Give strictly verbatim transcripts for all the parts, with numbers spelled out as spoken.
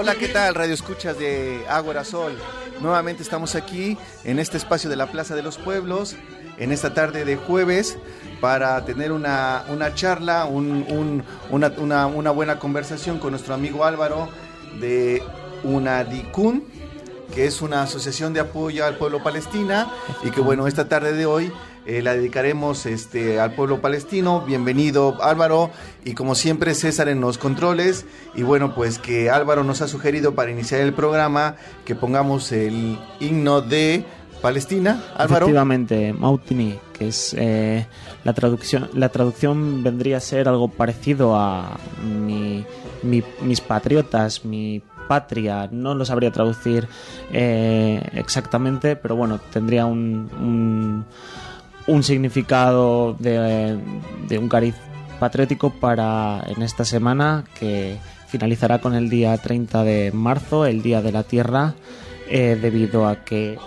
Hola, ¿qué tal? Radio Escuchas de Ágora Sol. Nuevamente estamos aquí en este espacio de la Plaza de los Pueblos, en esta tarde de jueves, para tener una, una charla, un, un, una, una, una buena conversación con nuestro amigo Álvaro de UNADICUN, que es una asociación de apoyo al pueblo palestina, y que bueno, esta tarde de hoy eh, la dedicaremos este, al pueblo palestino. Bienvenido, Álvaro, y como siempre César en los controles. Y bueno, pues que Álvaro nos ha sugerido para iniciar el programa que pongamos el himno de Palestina. Álvaro. Efectivamente, Mautini, que es eh, la traducción. La traducción vendría a ser algo parecido a mi, mi, mis patriotas, mi patria. No lo sabría traducir eh, exactamente, pero bueno, tendría un, un, un significado de, de un cariz patriótico para en esta semana que finalizará con el día treinta de marzo, el Día de la Tierra, eh, debido a que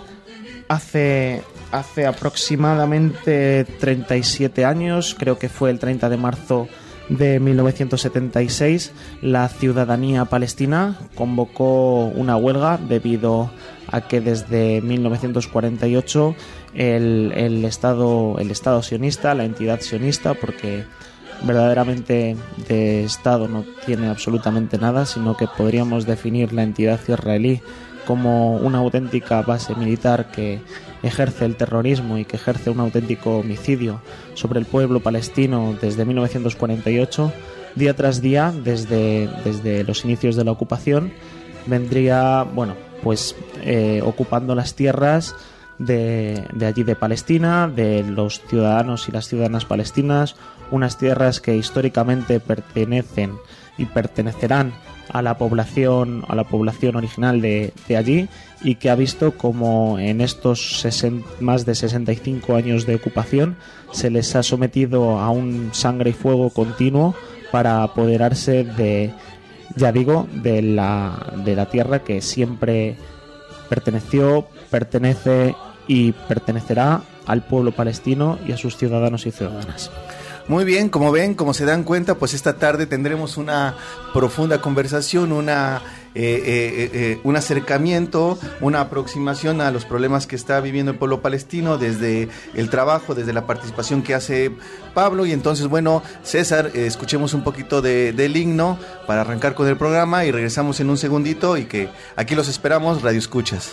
hace, hace aproximadamente treinta y siete años, creo que fue el treinta de marzo de mil novecientos setenta y seis, la ciudadanía palestina convocó una huelga debido a que desde mil novecientos cuarenta y ocho el, el, Estado, el Estado sionista, la entidad sionista, porque verdaderamente de Estado no tiene absolutamente nada, sino que podríamos definir la entidad israelí como una auténtica base militar que ejerce el terrorismo y que ejerce un auténtico homicidio sobre el pueblo palestino desde mil novecientos cuarenta y ocho, día tras día, desde, desde los inicios de la ocupación, vendría, bueno, pues eh, ocupando las tierras de, de allí de Palestina, de los ciudadanos y las ciudadanas palestinas, unas tierras que históricamente pertenecen y pertenecerán a la población a la población original de, de allí, y que ha visto como en estos sesenta, más de sesenta y cinco años de ocupación se les ha sometido a un sangre y fuego continuo para apoderarse de, ya digo, de la, de la tierra que siempre perteneció, pertenece y pertenecerá al pueblo palestino y a sus ciudadanos y ciudadanas. Muy bien, como ven, como se dan cuenta, pues esta tarde tendremos una profunda conversación, una eh, eh, eh, un acercamiento, una aproximación a los problemas que está viviendo el pueblo palestino desde el trabajo, desde la participación que hace Pablo. Y entonces, bueno, César, eh, escuchemos un poquito de, del himno para arrancar con el programa y regresamos en un segundito, y que aquí los esperamos, Radio Escuchas.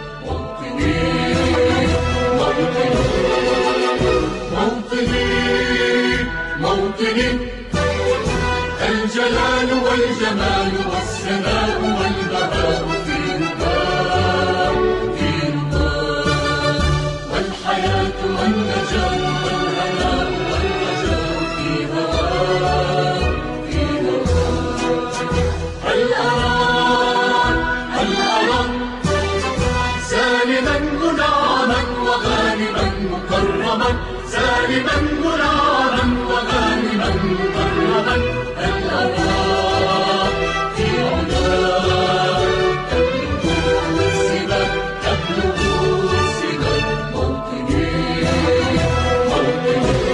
الجلال والجمال والسماء والبهاء فيهما فيهما والحياة والنجاة والهناء والرجاء فيها فيها هل أرى هل أرى سالما منعما وغانما مكرما سالما منعما وغانما مكرما هل أرى في علا تبلغ السبا تبلغ السبا موطني موطني.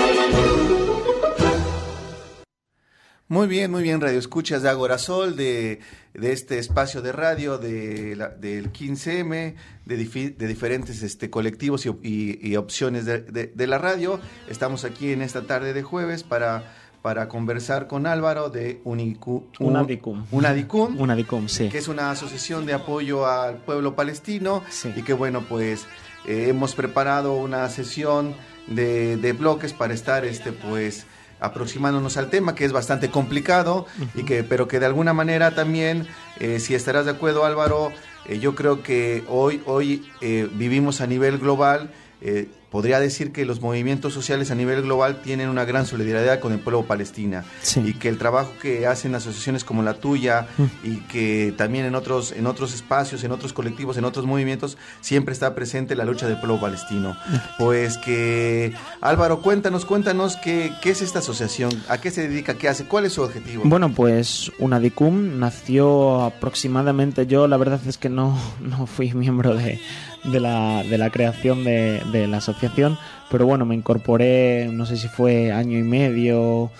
Muy bien, muy bien, Radio Escuchas de Ágora Sol, de, de este espacio de radio de la, del quince eme, de, difi, de diferentes este, colectivos y, y, y opciones de, de, de la radio. Estamos aquí en esta tarde de jueves para, para conversar con Álvaro de Unicu, un, UNADICUN. UNADICUN, UNADICUN, sí. Que es una asociación de apoyo al pueblo palestino, sí. Y que bueno, pues eh, hemos preparado una sesión de, de bloques para estar este pues aproximándonos al tema, que es bastante complicado, uh-huh. y que pero que de alguna manera también, eh, si estarás de acuerdo, Álvaro, eh, yo creo que hoy, hoy eh, vivimos a nivel global. Eh, podría decir que los movimientos sociales a nivel global tienen una gran solidaridad con el pueblo palestino, sí. Y que el trabajo que hacen asociaciones como la tuya, mm. y que también en otros en otros espacios, en otros colectivos, en otros movimientos, siempre está presente la lucha del pueblo palestino. Pues que, Álvaro, cuéntanos, cuéntanos qué, qué es esta asociación, a qué se dedica, qué hace, cuál es su objetivo. Bueno, pues UNADICUN nació aproximadamente, yo la verdad es que no, no fui miembro de de la, de la creación de, de la asociación, pero bueno, me incorporé, no sé si fue año y medio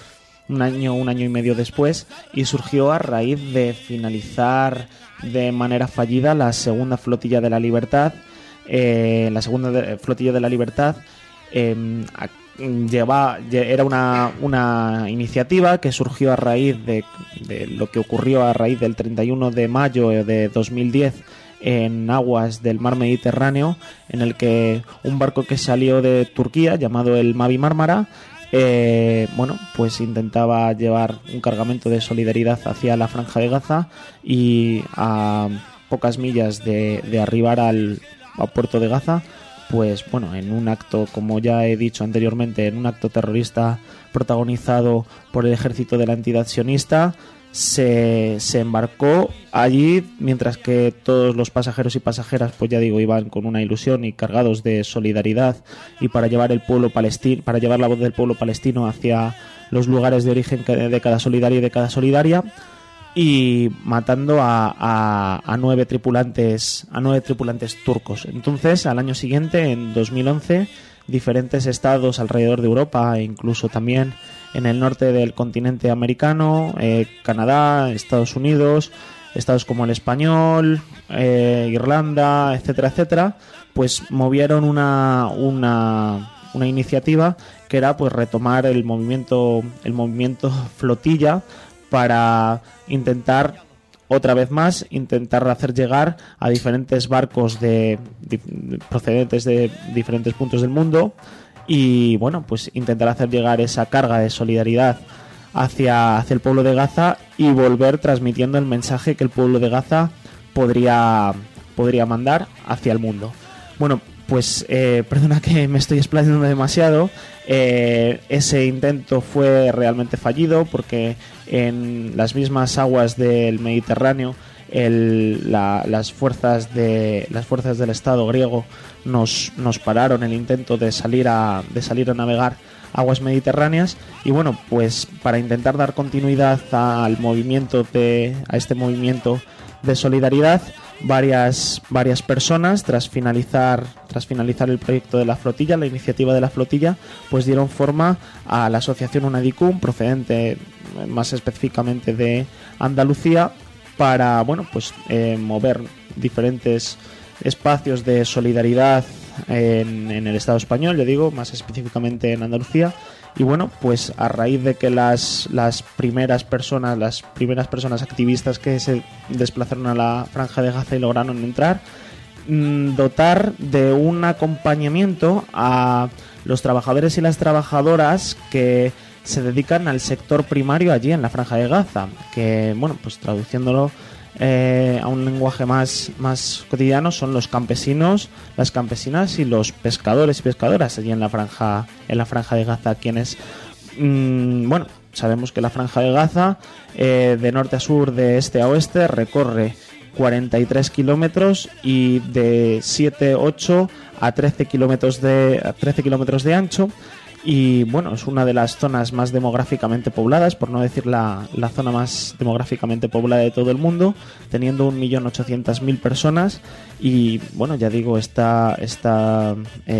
un año, un año y medio después, y surgió a raíz de finalizar de manera fallida la segunda flotilla de la Libertad, eh, la segunda de, flotilla de la Libertad, eh, a, lleva, era una, una iniciativa que surgió a raíz de, de lo que ocurrió a raíz del treinta y uno de mayo de dos mil diez en aguas del mar Mediterráneo, en el que un barco que salió de Turquía llamado el Mavi Mármara eh, bueno, pues intentaba llevar un cargamento de solidaridad hacia la Franja de Gaza, y a pocas millas de, de arribar al, al puerto de Gaza, pues bueno, en un acto, como ya he dicho anteriormente, en un acto terrorista protagonizado por el ejército de la entidad sionista, se, se embarcó allí, mientras que todos los pasajeros y pasajeras, pues ya digo, iban con una ilusión y cargados de solidaridad, y para llevar el pueblo palestino, para llevar la voz del pueblo palestino hacia los lugares de origen de cada solidario y de cada solidaria, y matando a, a, a nueve tripulantes a nueve tripulantes turcos. Entonces, al año siguiente, en dos mil once, diferentes estados alrededor de Europa, e incluso también en el norte del continente americano, eh, Canadá, Estados Unidos, estados como el Español, eh, Irlanda, etcétera, etcétera, pues movieron una, una, una iniciativa que era pues retomar el movimiento, el movimiento flotilla, para intentar otra vez más intentar hacer llegar a diferentes barcos de, de procedentes de diferentes puntos del mundo, y bueno, pues intentar hacer llegar esa carga de solidaridad hacia, hacia el pueblo de Gaza, y volver transmitiendo el mensaje que el pueblo de Gaza podría, podría mandar hacia el mundo. Bueno, pues eh, perdona que me estoy explayando demasiado. Eh, ese intento fue realmente fallido, porque en las mismas aguas del Mediterráneo el, la, las fuerzas de las fuerzas del Estado griego nos, nos pararon el intento de salir a de salir a navegar aguas mediterráneas, y bueno, pues para intentar dar continuidad al movimiento de a este movimiento de solidaridad, varias varias personas, tras finalizar tras finalizar el proyecto de la flotilla, la iniciativa de la flotilla, pues dieron forma a la asociación Unadicum, procedente más específicamente de Andalucía, para bueno, pues eh, mover diferentes espacios de solidaridad en, en el Estado español, yo digo, más específicamente en Andalucía. Y bueno, pues a raíz de que las, las primeras personas, las primeras personas activistas que se desplazaron a la Franja de Gaza y lograron entrar, mmm, dotar de un acompañamiento a los trabajadores y las trabajadoras que se dedican al sector primario allí en la Franja de Gaza, que bueno, pues traduciéndolo eh, a un lenguaje más, más cotidiano, son los campesinos, las campesinas y los pescadores y pescadoras allí en la franja, en la Franja de Gaza, quienes mmm, bueno, sabemos que la Franja de Gaza eh, de norte a sur, de este a oeste, recorre cuarenta y tres kilómetros, y de siete, ocho a trece kilómetros de a trece kilómetros de ancho. Y bueno, es una de las zonas más demográficamente pobladas, por no decir la, la zona más demográficamente poblada de todo el mundo, teniendo un millón ochocientas mil personas. Y bueno, ya digo, está, está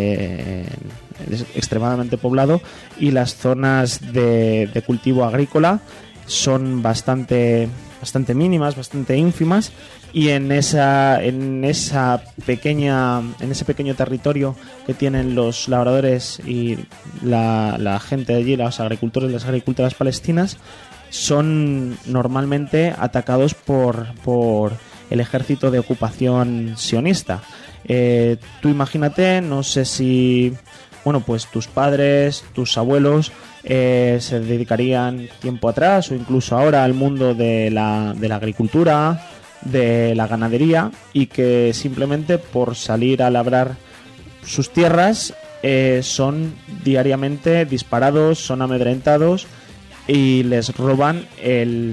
eh, es extremadamente poblado, y las zonas de, de cultivo agrícola son bastante, bastante mínimas, bastante ínfimas. Y en esa en esa pequeña en ese pequeño territorio que tienen los labradores y la, la gente de allí, los agricultores y las agricultoras palestinas, son normalmente atacados por por el ejército de ocupación sionista. Eh, tú imagínate, no sé si bueno, pues tus padres, tus abuelos eh, se dedicarían tiempo atrás o incluso ahora al mundo de la de la agricultura, de la ganadería, y que simplemente por salir a labrar sus tierras eh, son diariamente disparados, son amedrentados, y les roban el,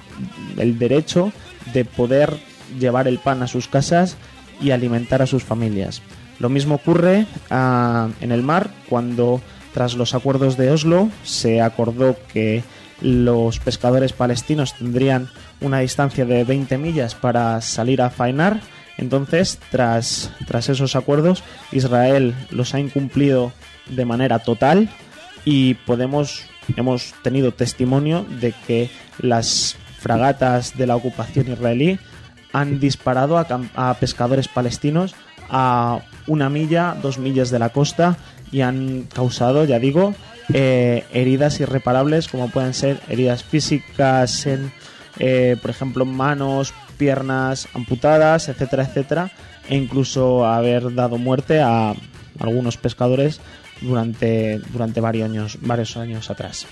el derecho de poder llevar el pan a sus casas y alimentar a sus familias. Lo mismo ocurre uh, en el mar, cuando tras los acuerdos de Oslo se acordó que los pescadores palestinos tendrían una distancia de veinte millas para salir a faenar. Entonces, tras, tras esos acuerdos, Israel los ha incumplido de manera total, y podemos hemos tenido testimonio de que las fragatas de la ocupación israelí han disparado a, a pescadores palestinos a una milla, dos millas de la costa y han causado, ya digo, eh, heridas irreparables, como pueden ser heridas físicas en, eh, por ejemplo, manos, piernas amputadas, etcétera, etcétera, e incluso haber dado muerte a algunos pescadores durante, durante varios años, varios años atrás.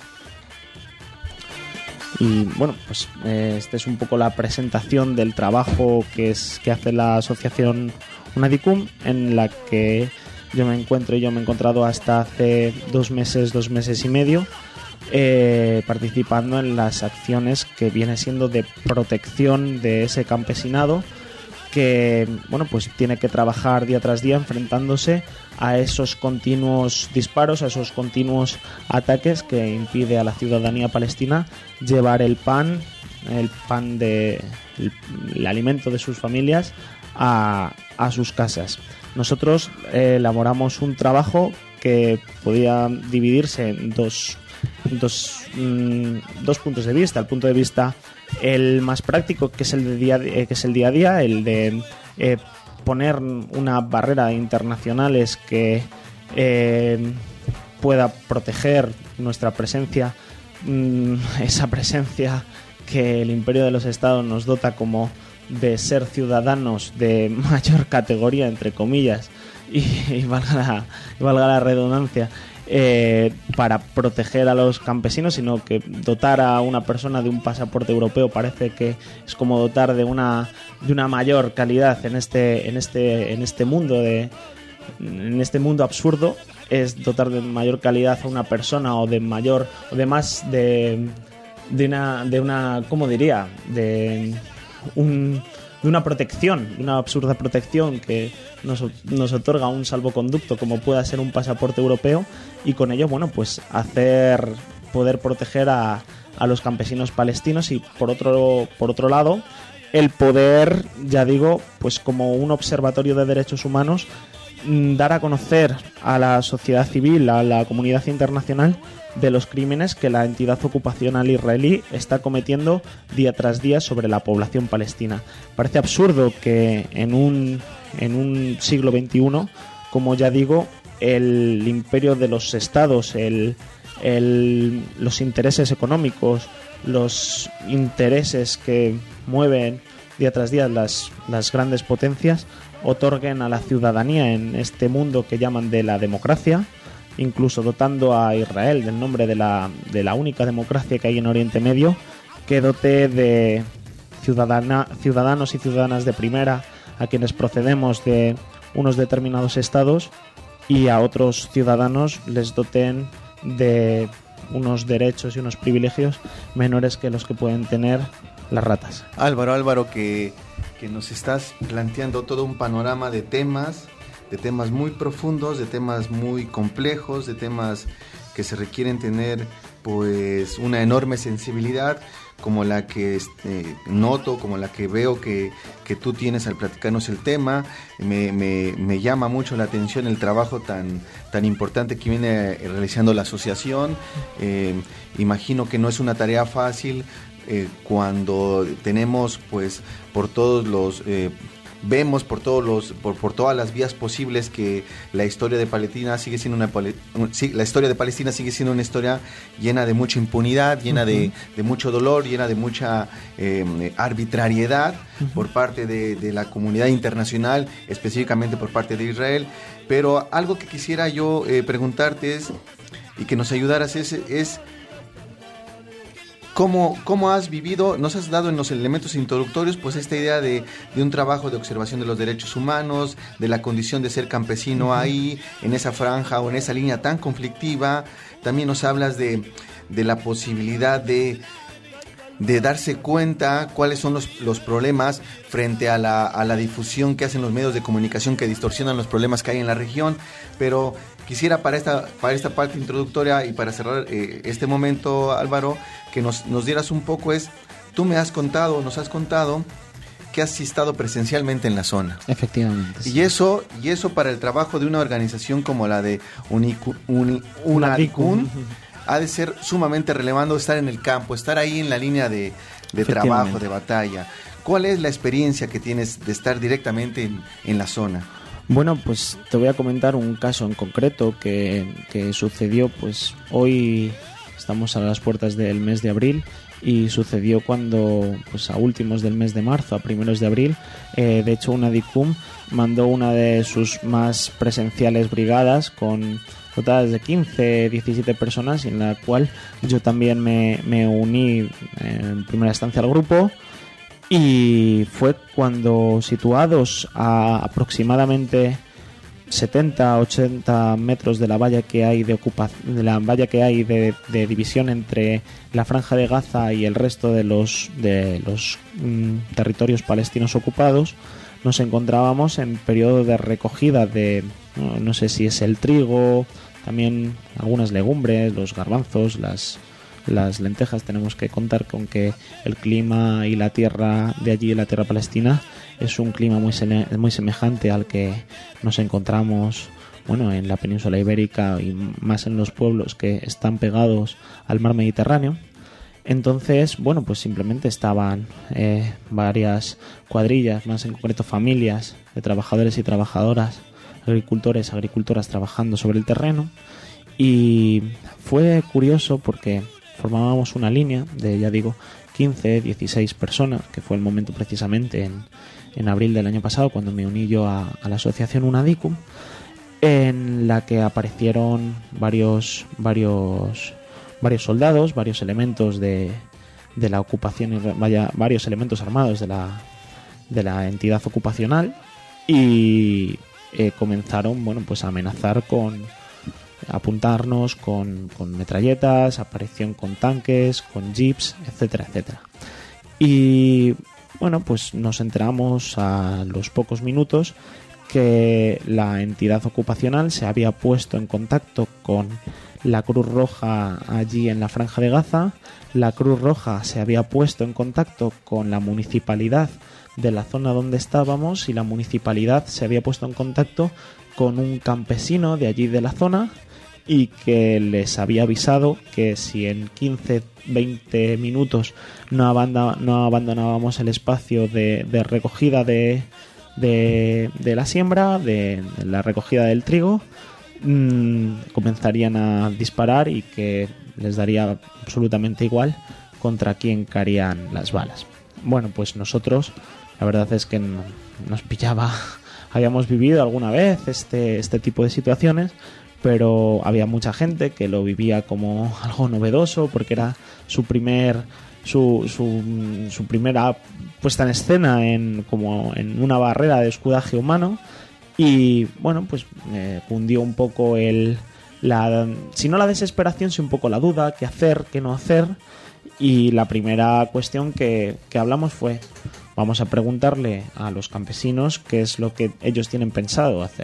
Y bueno, pues eh, esta es un poco la presentación del trabajo que es que hace la asociación UNADICUM, en la que yo me encuentro y yo me he encontrado hasta hace dos meses, dos meses y medio, eh, participando en las acciones que viene siendo de protección de ese campesinado que, bueno, pues tiene que trabajar día tras día enfrentándose a esos continuos disparos, a esos continuos ataques que impide a la ciudadanía palestina llevar el pan, el pan de el, el alimento de sus familias a, a sus casas. Nosotros eh, elaboramos un trabajo que podía dividirse en dos, dos, mmm, dos puntos de vista. El punto de vista el más práctico, que es el de día, eh, que es el día a día, el de eh, poner una barrera internacionales que eh, pueda proteger nuestra presencia, mmm, esa presencia que el Imperio de los Estados nos dota como de ser ciudadanos de mayor categoría, entre comillas, y, y valga la, valga la redundancia, eh, para proteger a los campesinos, sino que dotar a una persona de un pasaporte europeo parece que es como dotar de una de una mayor calidad en este en este en este mundo de en este mundo absurdo, es dotar de mayor calidad a una persona o de mayor o de más de de una de una ¿cómo diría? de Un, de una protección, una absurda protección que nos, nos otorga un salvoconducto como pueda ser un pasaporte europeo, y con ello, bueno, pues hacer poder proteger a, a los campesinos palestinos, y por otro, por otro lado, el poder, ya digo, pues como un observatorio de derechos humanos, dar a conocer a la sociedad civil, a la comunidad internacional, de los crímenes que la entidad ocupacional israelí está cometiendo día tras día sobre la población palestina. Parece absurdo que en un, en un siglo veintiuno, como ya digo, el imperio de los estados, el, el, los intereses económicos, los intereses que mueven día tras día las, las grandes potencias, otorguen a la ciudadanía en este mundo que llaman de la democracia, incluso dotando a Israel del nombre de la, de la única democracia que hay en Oriente Medio, que dote de ciudadana, ciudadanos y ciudadanas de primera a quienes procedemos de unos determinados estados, y a otros ciudadanos les doten de unos derechos y unos privilegios menores que los que pueden tener las ratas. Álvaro, Álvaro, que, que nos estás planteando todo un panorama de temas, de temas muy profundos, de temas muy complejos, de temas que se requieren tener pues una enorme sensibilidad, como la que eh, noto, como la que veo que, que tú tienes al platicarnos el tema. Me, me, me llama mucho la atención el trabajo tan, tan importante que viene realizando la asociación. Eh, imagino que no es una tarea fácil eh, cuando tenemos pues por todos los... Eh, Vemos por todos los por, por todas las vías posibles que la historia de Palestina sigue siendo una sí, la historia de Palestina sigue siendo una historia llena de mucha impunidad, llena uh-huh. de, de mucho dolor, llena de mucha eh, arbitrariedad uh-huh. por parte de, de la comunidad internacional, específicamente por parte de Israel. Pero algo que quisiera yo eh, preguntarte es, y que nos ayudaras es, es ¿Cómo, ¿Cómo has vivido, nos has dado en los elementos introductorios, pues esta idea de, de un trabajo de observación de los derechos humanos, de la condición de ser campesino uh-huh. ahí, en esa franja o en esa línea tan conflictiva? También nos hablas de, de la posibilidad de, de darse cuenta cuáles son los, los problemas frente a la, a la difusión que hacen los medios de comunicación que distorsionan los problemas que hay en la región. Pero quisiera para esta, para esta parte introductoria y para cerrar eh, este momento, Álvaro, que nos, nos dieras un poco es, tú me has contado, nos has contado que has estado presencialmente en la zona. Efectivamente. Sí. Y eso, y eso para el trabajo de una organización como la de Unicu, Uni, UNADICUM, ha de ser sumamente relevante estar en el campo, estar ahí en la línea de, de trabajo, de batalla. ¿Cuál es la experiencia que tienes de estar directamente en, en la zona? Bueno, pues te voy a comentar un caso en concreto que, que sucedió, pues hoy estamos a las puertas del mes de abril y sucedió cuando, pues a últimos del mes de marzo, a primeros de abril, eh, de hecho una DICUM mandó una de sus más presenciales brigadas con dotadas de quince, diecisiete personas, en la cual yo también me, me uní en primera instancia al grupo. Y fue cuando, situados a aproximadamente setenta a ochenta metros de la valla que hay de ocupación, de la valla que hay de, de división entre la Franja de Gaza y el resto de los de los mm, territorios palestinos ocupados, nos encontrábamos en periodo de recogida de no, no sé si es el trigo, también algunas legumbres, los garbanzos, las las lentejas. Tenemos que contar con que el clima y la tierra de allí, la tierra palestina, es un clima muy, sele- muy semejante al que nos encontramos, bueno, en la península ibérica y más en los pueblos que están pegados al mar Mediterráneo. Entonces, bueno, pues simplemente estaban eh, varias cuadrillas, más en concreto familias de trabajadores y trabajadoras, agricultores, agricultoras trabajando sobre el terreno. Y fue curioso porque formábamos una línea de, ya digo, quince, dieciséis personas, que fue el momento precisamente en, en abril del año pasado, cuando me uní yo a, a la asociación UNADICUM, en la que aparecieron varios varios varios soldados, varios elementos de, de la ocupación, vaya, varios elementos armados de la, de la entidad ocupacional, y eh, comenzaron, bueno, pues a amenazar con apuntarnos con, con metralletas, aparecieron con tanques, con jeeps, etcétera, etcétera. Y bueno, pues nos enteramos a los pocos minutos que la entidad ocupacional se había puesto en contacto con la Cruz Roja allí en la Franja de Gaza. La Cruz Roja se había puesto en contacto con la municipalidad de la zona donde estábamos y la municipalidad se había puesto en contacto con un campesino de allí de la zona, y que les había avisado que si en quince, veinte minutos no, abanda, no abandonábamos el espacio de, de recogida de, de, de la siembra, de, de la recogida del trigo, mmm, comenzarían a disparar y que les daría absolutamente igual contra quién caerían las balas. Bueno, pues nosotros, la verdad es que no, nos pillaba, habíamos vivido alguna vez este, este tipo de situaciones, pero había mucha gente que lo vivía como algo novedoso porque era su primer su, su, su primera puesta en escena en como en una barrera de escudaje humano. Y bueno, pues eh, cundió un poco el la si no la desesperación, sí un poco la duda, qué hacer, qué no hacer. Y la primera cuestión que, que hablamos fue: vamos a preguntarle a los campesinos qué es lo que ellos tienen pensado hacer.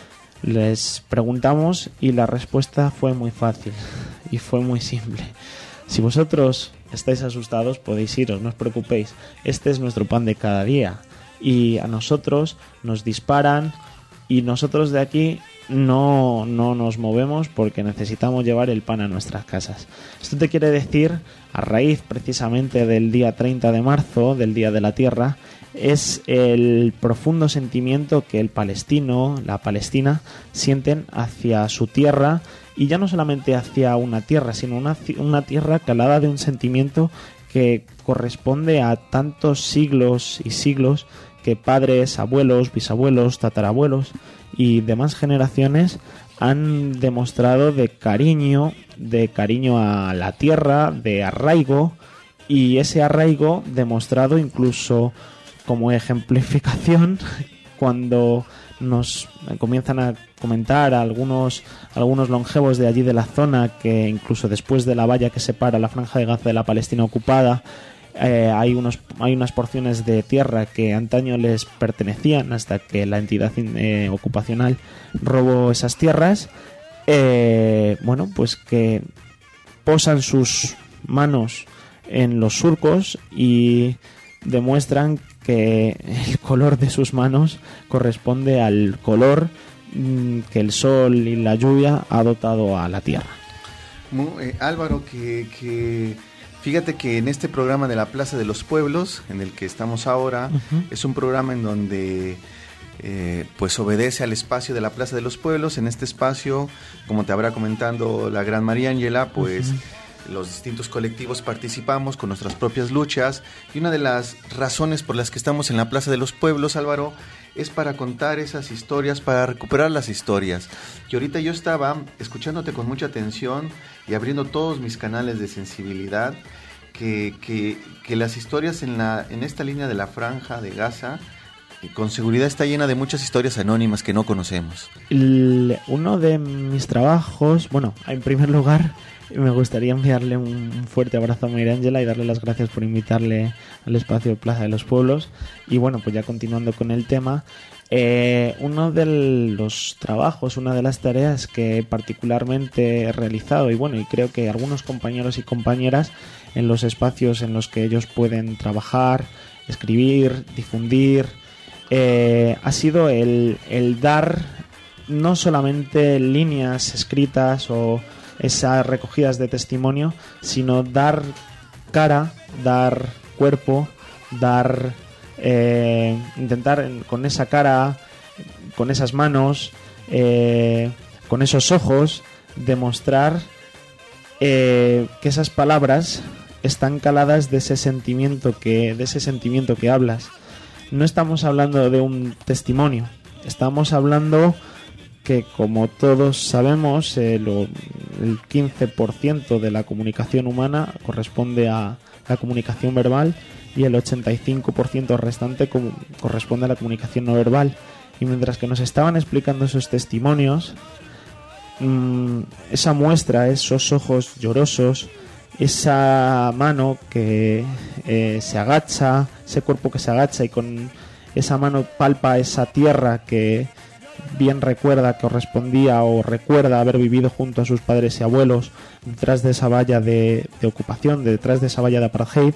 Les preguntamos y la respuesta fue muy fácil y fue muy simple. Si vosotros estáis asustados, podéis iros, no os preocupéis. Este es nuestro pan de cada día. Y a nosotros nos disparan y nosotros de aquí no, no nos movemos porque necesitamos llevar el pan a nuestras casas. Esto te quiere decir, a raíz precisamente del día treinta de marzo, del Día de la Tierra, es el profundo sentimiento que el palestino, la palestina, sienten hacia su tierra, y ya no solamente hacia una tierra, sino una, una tierra calada de un sentimiento que corresponde a tantos siglos y siglos que padres, abuelos, bisabuelos, tatarabuelos y demás generaciones han demostrado de cariño, de cariño a la tierra, de arraigo, y ese arraigo demostrado incluso como ejemplificación cuando nos comienzan a comentar algunos algunos longevos de allí de la zona que incluso después de la valla que separa la Franja de Gaza de la Palestina ocupada, eh, hay unos hay unas porciones de tierra que antaño les pertenecían hasta que la entidad eh, ocupacional robó esas tierras. Eh, bueno, pues que posan sus manos en los surcos y demuestran que el color de sus manos corresponde al color que el sol y la lluvia ha dotado a la tierra. Mu- eh, Álvaro, que, que fíjate que en este programa de la Plaza de los Pueblos, en el que estamos ahora, uh-huh. es un programa en donde eh, pues obedece al espacio de la Plaza de los Pueblos. En este espacio, como te habrá comentado la gran María Ángela, pues uh-huh. los distintos colectivos participamos con nuestras propias luchas, y una de las razones por las que estamos en la Plaza de los Pueblos, Álvaro, es para contar esas historias, para recuperar las historias. Y ahorita yo estaba escuchándote con mucha atención y abriendo todos mis canales de sensibilidad, que, que, que las historias en, la, en esta línea de la Franja de Gaza, con seguridad está llena de muchas historias anónimas que no conocemos. El, uno de mis trabajos, bueno, en primer lugar, me gustaría enviarle un fuerte abrazo a María Ángela y darle las gracias por invitarle al espacio de Plaza de los Pueblos. Y bueno, pues ya continuando con el tema, eh, uno de los trabajos, una de las tareas que particularmente he realizado, y bueno, y creo que algunos compañeros y compañeras en los espacios en los que ellos pueden trabajar, escribir, difundir, eh, ha sido el, el dar no solamente líneas escritas o esas recogidas de testimonio, sino dar cara, dar cuerpo, dar eh, intentar con esa cara, con esas manos, eh, con esos ojos, demostrar eh, que esas palabras están caladas de ese sentimiento que, de ese sentimiento que hablas. No estamos hablando de un testimonio, estamos hablando que, como todos sabemos, eh, lo, el quince por ciento de la comunicación humana corresponde a la comunicación verbal y el ochenta y cinco por ciento restante com- corresponde a la comunicación no verbal. Y mientras que nos estaban explicando esos testimonios, mmm, esa muestra, esos ojos llorosos, esa mano que eh, se agacha, ese cuerpo que se agacha y con esa mano palpa esa tierra que bien recuerda, correspondía o recuerda haber vivido junto a sus padres y abuelos detrás de esa valla de, de ocupación, detrás de esa valla de apartheid.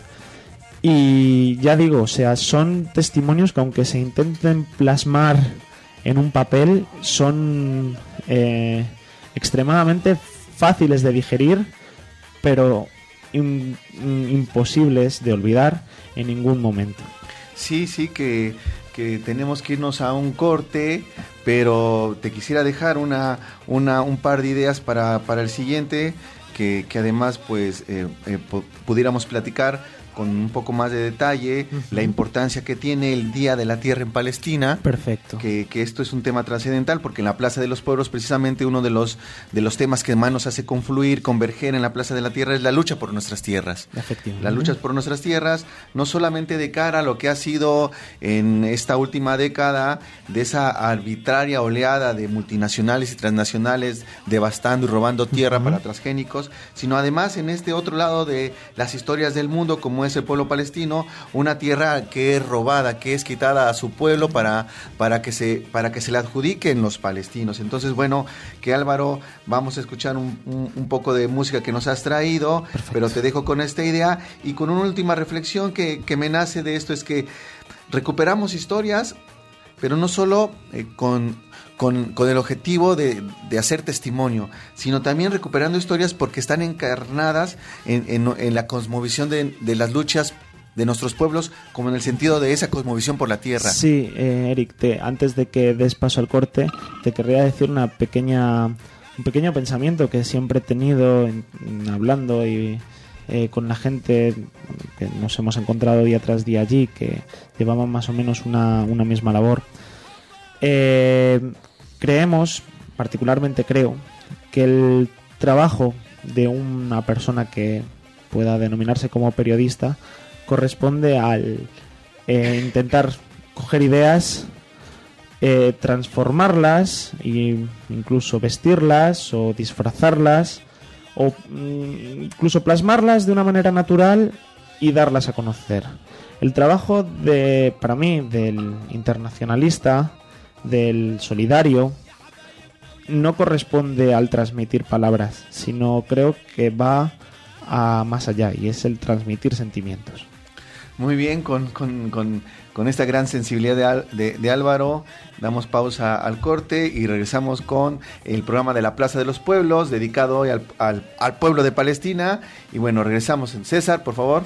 Y ya digo, o sea, son testimonios que, aunque se intenten plasmar en un papel, son eh, extremadamente fáciles de digerir, pero in, in, imposibles de olvidar en ningún momento. Sí, sí, que, que tenemos que irnos a un corte, pero te quisiera dejar una, una, un par de ideas para, para el siguiente, que, que además pues eh, eh, pudiéramos platicar con un poco más de detalle, uh-huh. la importancia que tiene el Día de la Tierra en Palestina. Perfecto. Que, que esto es un tema trascendental, porque en la Plaza de los Pueblos, precisamente uno de los, de los temas que más nos hace confluir, converger en la Plaza de la Tierra, es la lucha por nuestras tierras. Efectivamente. La lucha por nuestras tierras, no solamente de cara a lo que ha sido en esta última década, de esa arbitraria oleada de multinacionales y transnacionales devastando y robando tierra uh-huh. para transgénicos, sino además en este otro lado de las historias del mundo, como es el pueblo palestino, una tierra que es robada, que es quitada a su pueblo para, para, que, se, para que se la adjudiquen los palestinos. Entonces, bueno, que Álvaro, vamos a escuchar un, un, un poco de música que nos has traído. Perfecto. Pero te dejo con esta idea y con una última reflexión que, que me nace de esto, es que recuperamos historias, pero no solo eh, con... Con, con el objetivo de, de hacer testimonio, sino también recuperando historias porque están encarnadas en, en, en la cosmovisión de, de las luchas de nuestros pueblos, como en el sentido de esa cosmovisión por la tierra. Sí, eh, Eric, te, antes de que des paso al corte, te querría decir una pequeña, un pequeño pensamiento que siempre he tenido en, en hablando y eh, con la gente que nos hemos encontrado día tras día allí, que llevaban más o menos una, una misma labor. Eh... Creemos, particularmente creo, que el trabajo de una persona que pueda denominarse como periodista corresponde al eh, intentar coger ideas, eh, transformarlas e incluso vestirlas o disfrazarlas o mm, incluso plasmarlas de una manera natural y darlas a conocer. El trabajo de, para mí, del internacionalista, del solidario, no corresponde al transmitir palabras, sino creo que va a más allá, y es el transmitir sentimientos. Muy bien, con, con, con, con esta gran sensibilidad de, Al, de, de Álvaro, damos pausa al corte y regresamos con el programa de la Plaza de los Pueblos, dedicado hoy al, al, al pueblo de Palestina. Y bueno, regresamos. César, por favor.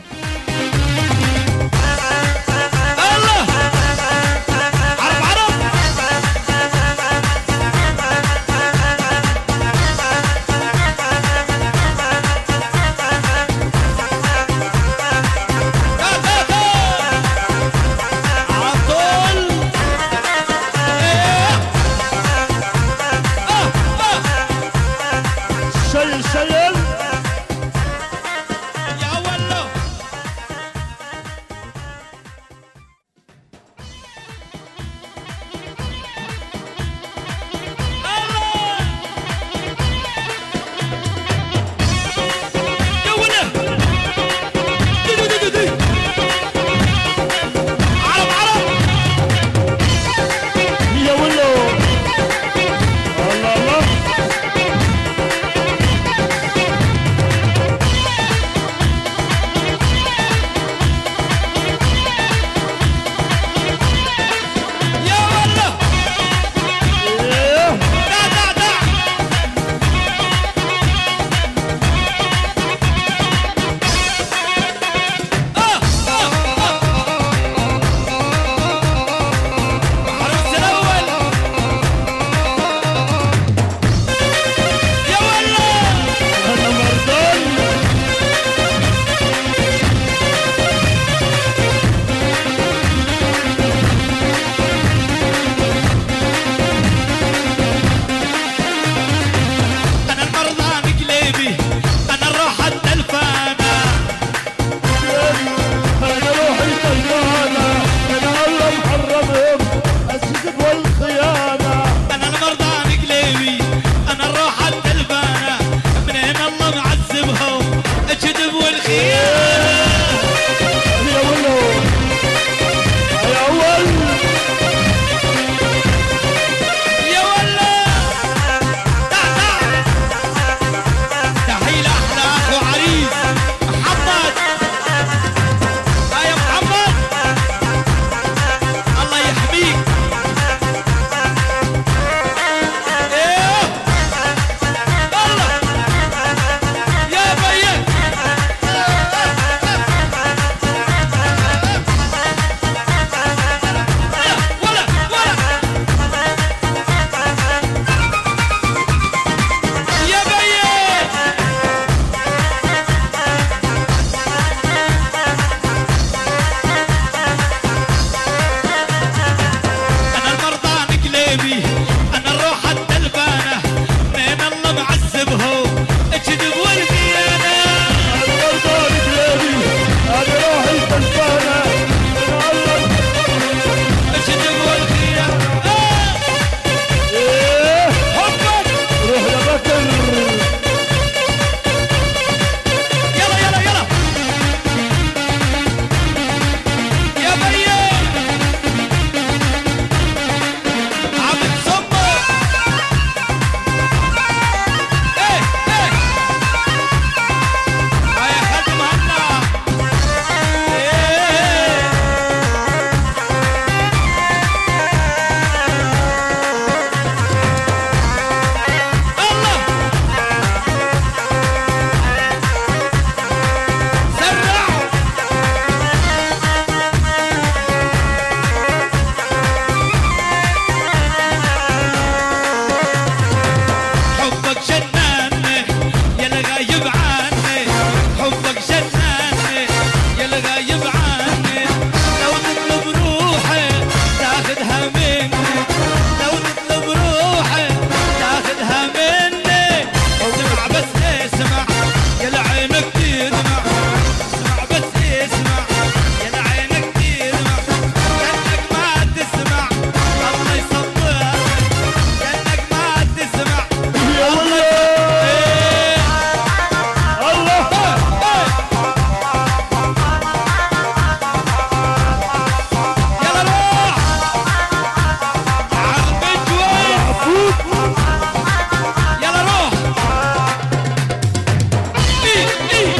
إيه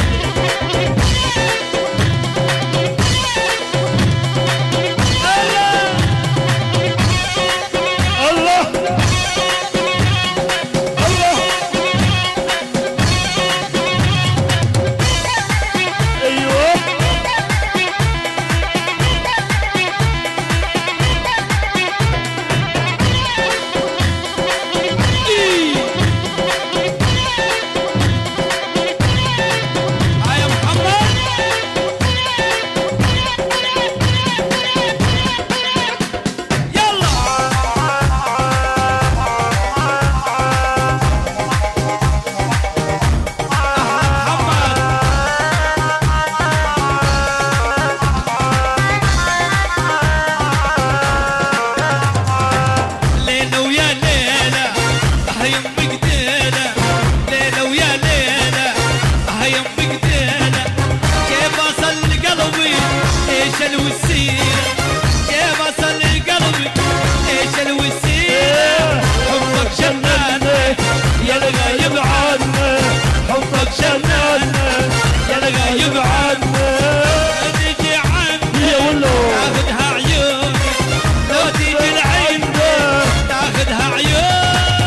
بقدينا كيف أصل قلبي إيش الوسيلة كيف أصل قلبي إيش الوسيلة حبك جناني يا الغايب عني حبك جناني يا الغايب عني تجي عني تاخدها عيون لو تيجي العين تاخدها عيون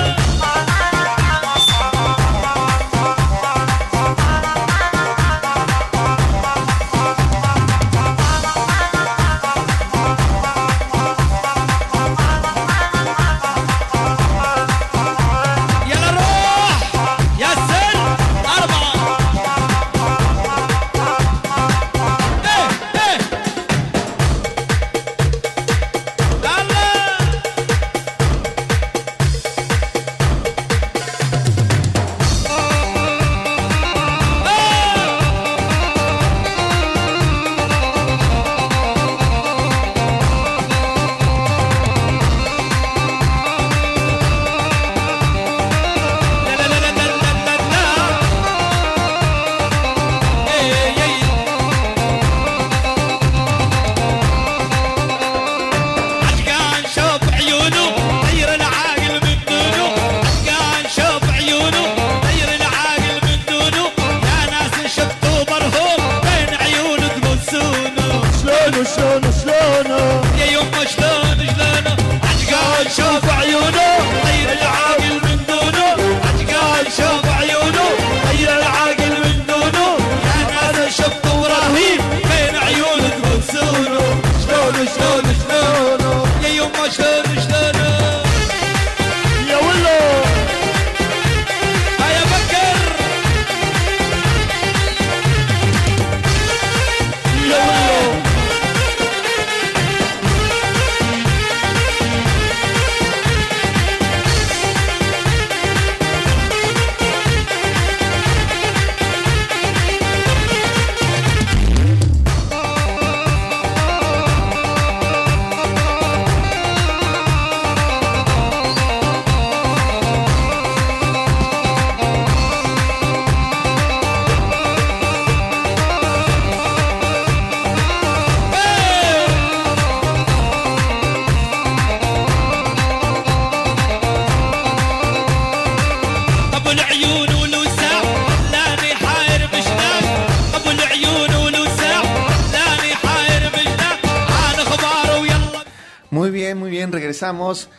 Regresamos.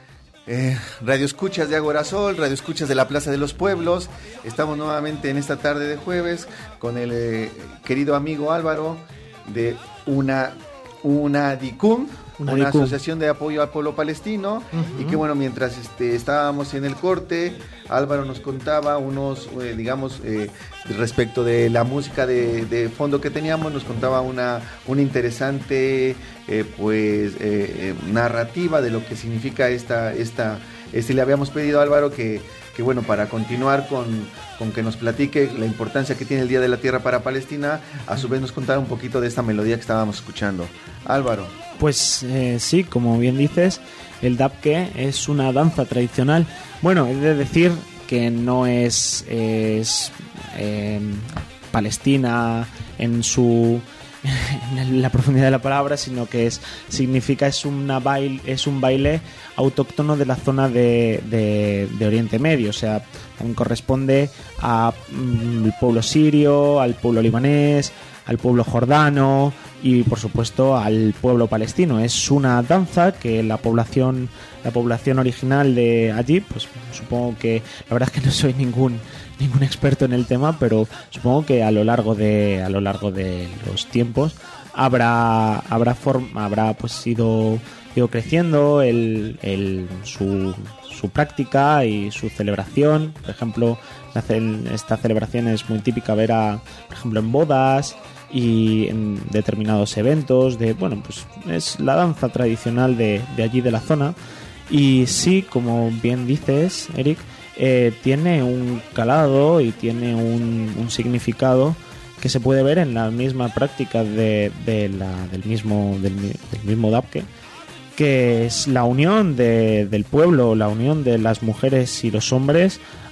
Eh, Radio Escuchas de Ágora Sol, Radio Escuchas de la Plaza de los Pueblos. Estamos nuevamente en esta tarde de jueves con el eh, querido amigo Álvaro de una UNADICUM, una, una asociación de apoyo al pueblo palestino. Uh-huh. Y que bueno, mientras este, estábamos en el corte, Álvaro nos contaba unos, eh, digamos, eh, respecto de la música de, de fondo que teníamos, nos contaba una, una interesante eh, pues eh, eh, narrativa de lo que significa esta, esta, este, le habíamos pedido a Álvaro que, que bueno, para continuar con, con que nos platique la importancia que tiene el Día de la Tierra para Palestina, a su vez nos contara un poquito de esta melodía que estábamos escuchando. Álvaro. Pues eh, sí, como bien dices, el dabke es una danza tradicional. Bueno, he de decir que no es, es eh, Palestina en su en la profundidad de la palabra, sino que es significa es una baile, es un baile autóctono de la zona de, de, de Oriente Medio, o sea, también corresponde al mm, pueblo sirio, al pueblo libanés, al pueblo jordano y por supuesto al pueblo palestino. Es una danza que la población la población original de allí, pues supongo que, la verdad es que no soy ningún ningún experto en el tema, pero supongo que a lo largo de a lo largo de los tiempos habrá habrá forma habrá pues ido ido creciendo el, el su su práctica y su celebración. Por ejemplo, la, esta celebración es muy típica ver a, por ejemplo, en bodas y en determinados eventos de, bueno, pues es la danza tradicional de, de allí de la zona. Y sí, como bien dices, Eric, eh, tiene un calado y tiene un, un significado que se puede ver en la misma práctica de, de la, del mismo del, del mismo dabke, que es la unión de, del pueblo, la unión de las mujeres y los hombres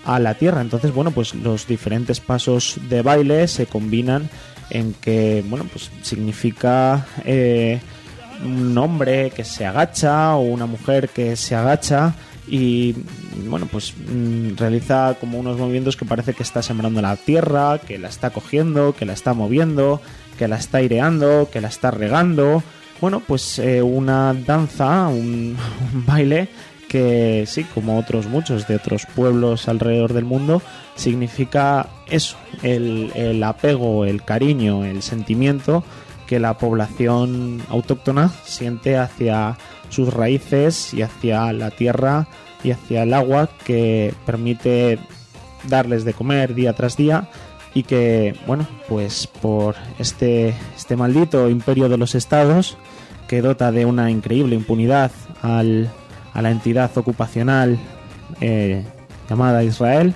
a la tierra. Entonces, bueno, pues los diferentes pasos de baile se combinan en que, bueno, pues significa eh, un hombre que se agacha o una mujer que se agacha y, bueno, pues mmm, realiza como unos movimientos que parece que está sembrando la tierra, que la está cogiendo, que la está moviendo, que la está aireando, que la está regando. Bueno, pues eh, una danza, un, un baile que sí, como otros muchos de otros pueblos alrededor del mundo, significa eso, el, el apego, el cariño, el sentimiento que la población autóctona siente hacia sus raíces y hacia la tierra y hacia el agua que permite darles de comer día tras día, y que, bueno, pues por este, este maldito imperio de los estados que dota de una increíble impunidad al a la entidad ocupacional eh, llamada Israel,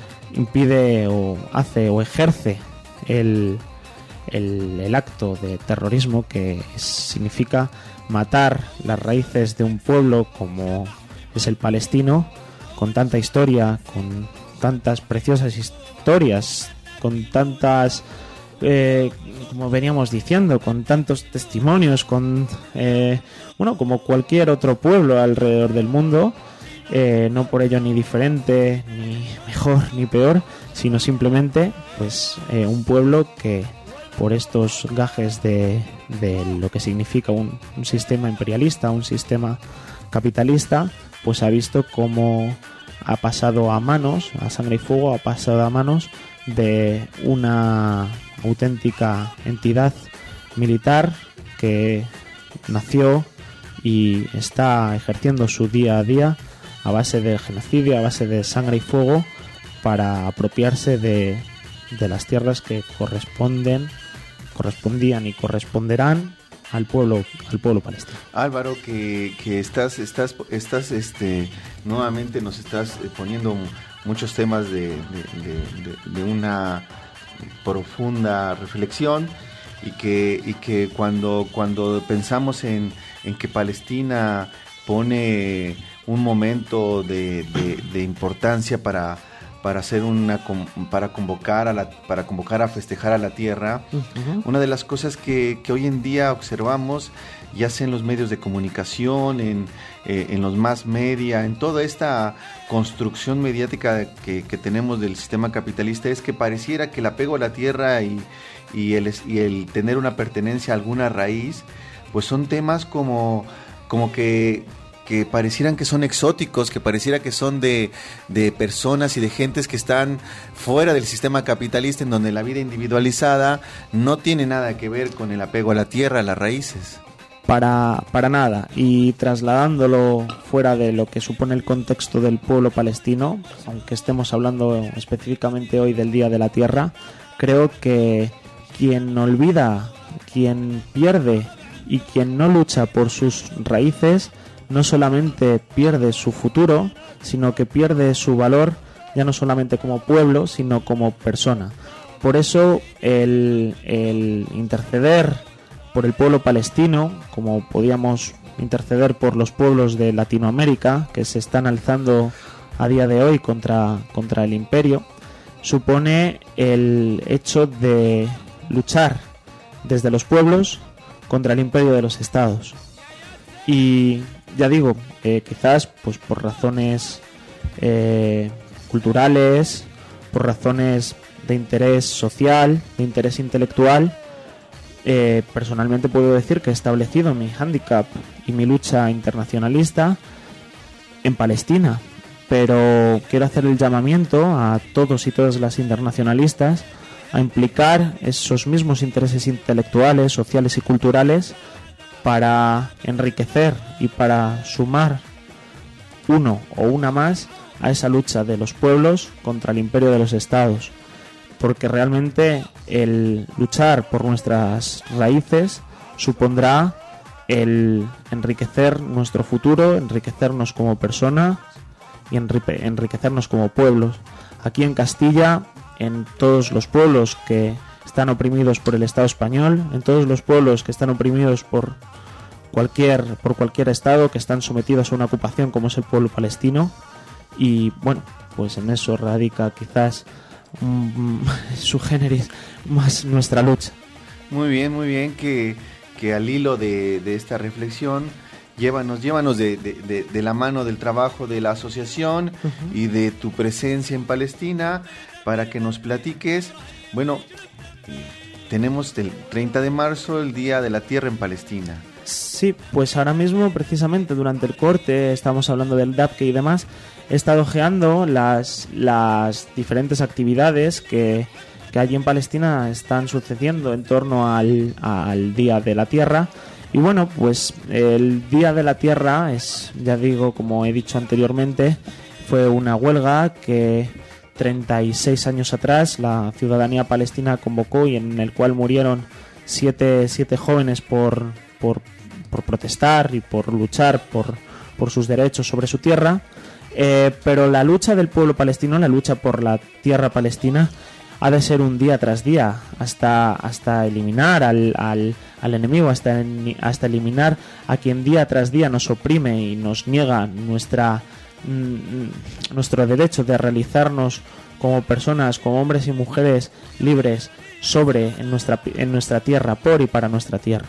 impide o hace o ejerce el, el, el acto de terrorismo que significa matar las raíces de un pueblo como es el palestino, con tanta historia, con tantas preciosas historias, con tantas... Eh, como veníamos diciendo, con tantos testimonios, con eh, bueno, como cualquier otro pueblo alrededor del mundo, eh, no por ello ni diferente, ni mejor, ni peor, sino simplemente pues eh, un pueblo que por estos gajes de, de lo que significa un, un sistema imperialista, un sistema capitalista, pues ha visto cómo ha pasado a manos, a sangre y fuego, ha pasado a manos de una auténtica entidad militar que nació y está ejerciendo su día a día a base de genocidio, a base de sangre y fuego, para apropiarse de, de las tierras que corresponden, correspondían y corresponderán al pueblo, al pueblo palestino. Álvaro, que, que estás, estás, estás, este, nuevamente nos estás poniendo muchos temas de, de, de, de, de una profunda reflexión, y que, y que cuando, cuando pensamos en, en que Palestina pone un momento de, de, de importancia para, para hacer una para convocar a la, para convocar a festejar a la tierra, uh-huh. Una de las cosas que, que hoy en día observamos, ya sea en los medios de comunicación, en, eh, en los mass media, en toda esta construcción mediática que, que tenemos del sistema capitalista, es que pareciera que el apego a la tierra y, y, el, y el tener una pertenencia a alguna raíz, pues son temas como, como que, que parecieran que son exóticos, que pareciera que son de, de personas y de gentes que están fuera del sistema capitalista, en donde la vida individualizada no tiene nada que ver con el apego a la tierra, a las raíces. Para, para nada, y trasladándolo fuera de lo que supone el contexto del pueblo palestino, aunque estemos hablando específicamente hoy del Día de la Tierra, creo que quien olvida, quien pierde y quien no lucha por sus raíces, no solamente pierde su futuro, sino que pierde su valor, ya no solamente como pueblo, sino como persona. Por eso el, el interceder por el pueblo palestino, como podíamos interceder por los pueblos de Latinoamérica que se están alzando a día de hoy contra, contra el imperio, supone el hecho de luchar desde los pueblos contra el imperio de los estados. Y ya digo, eh, quizás pues por razones eh, culturales, por razones de interés social, de interés intelectual, Eh, personalmente puedo decir que he establecido mi hándicap y mi lucha internacionalista en Palestina, pero quiero hacer el llamamiento a todos y todas las internacionalistas a implicar esos mismos intereses intelectuales, sociales y culturales para enriquecer y para sumar uno o una más a esa lucha de los pueblos contra el imperio de los estados. Porque realmente el luchar por nuestras raíces supondrá el enriquecer nuestro futuro, enriquecernos como personas y enriquecernos como pueblos. Aquí en Castilla, en todos los pueblos que están oprimidos por el Estado español, en todos los pueblos que están oprimidos por cualquier, por cualquier Estado, que están sometidos a una ocupación como es el pueblo palestino, y bueno, pues en eso radica quizás um, su generis más nuestra lucha. Muy bien, muy bien, que, que al hilo de, de esta reflexión, llévanos, llévanos de, de, de, de la mano del trabajo de la asociación uh-huh. y de tu presencia en Palestina, para que nos platiques. Bueno, tenemos el treinta de marzo el Día de la Tierra en Palestina. Sí, pues ahora mismo, precisamente durante el corte, estamos hablando del D A P K e y demás, he estado ojeando las, las diferentes actividades que, que allí en Palestina están sucediendo en torno al, al Día de la Tierra. Y bueno, pues el Día de la Tierra es, ya digo, como he dicho anteriormente, fue una huelga que treinta y seis años atrás la ciudadanía palestina convocó y en el cual murieron siete, siete jóvenes por, por, por protestar y por luchar por, por sus derechos sobre su tierra. Eh, pero la lucha del pueblo palestino, la lucha por la tierra palestina, ha de ser un día tras día hasta, hasta eliminar al, al, al enemigo, hasta, hasta eliminar a quien día tras día nos oprime y nos niega nuestra, mm, nuestro derecho de realizarnos como personas, como hombres y mujeres libres sobre en nuestra, en nuestra tierra, por y para nuestra tierra.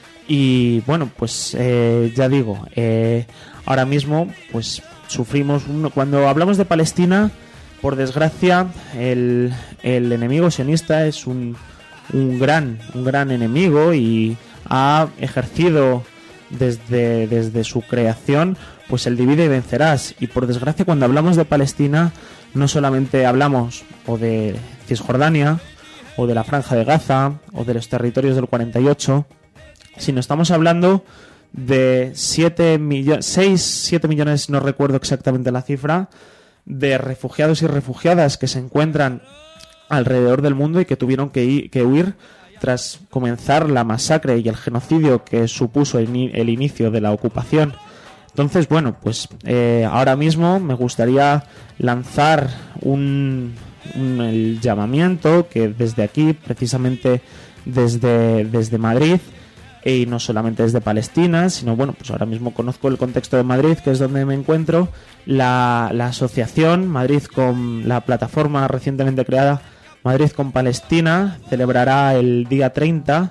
Y bueno, pues eh, ya digo, eh, ahora mismo pues sufrimos, uno, cuando hablamos de Palestina, por desgracia, el, el enemigo sionista es un, un gran un gran enemigo y ha ejercido desde, desde su creación pues el divide y vencerás. Y por desgracia, cuando hablamos de Palestina, no solamente hablamos o de Cisjordania, o de la Franja de Gaza, o de los territorios del cuarenta y ocho, sino estamos hablando de siete millones, seis, siete millones, no recuerdo exactamente la cifra, de refugiados y refugiadas que se encuentran alrededor del mundo y que tuvieron que, ir, que huir tras comenzar la masacre y el genocidio que supuso el, el inicio de la ocupación. Entonces, bueno, pues eh, ahora mismo me gustaría lanzar un, un el llamamiento que desde aquí, precisamente desde, desde Madrid, y no solamente desde Palestina, sino bueno, pues ahora mismo conozco el contexto de Madrid, que es donde me encuentro. La, la asociación Madrid con la plataforma recientemente creada Madrid con Palestina celebrará el día treinta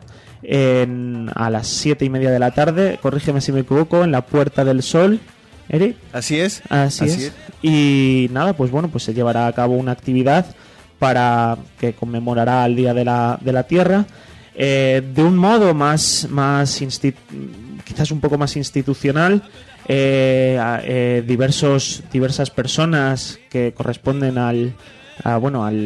en, a las siete y media de la tarde, corrígeme si me equivoco, en la Puerta del Sol. ¿Eric? Así es. Así, Así es. es. Y nada, pues bueno, pues se llevará a cabo una actividad para que conmemorará el Día de la, de la Tierra. Eh, de un modo más, más instit- quizás un poco más institucional, eh, eh, diversos, diversas personas que corresponden al, a, bueno, al,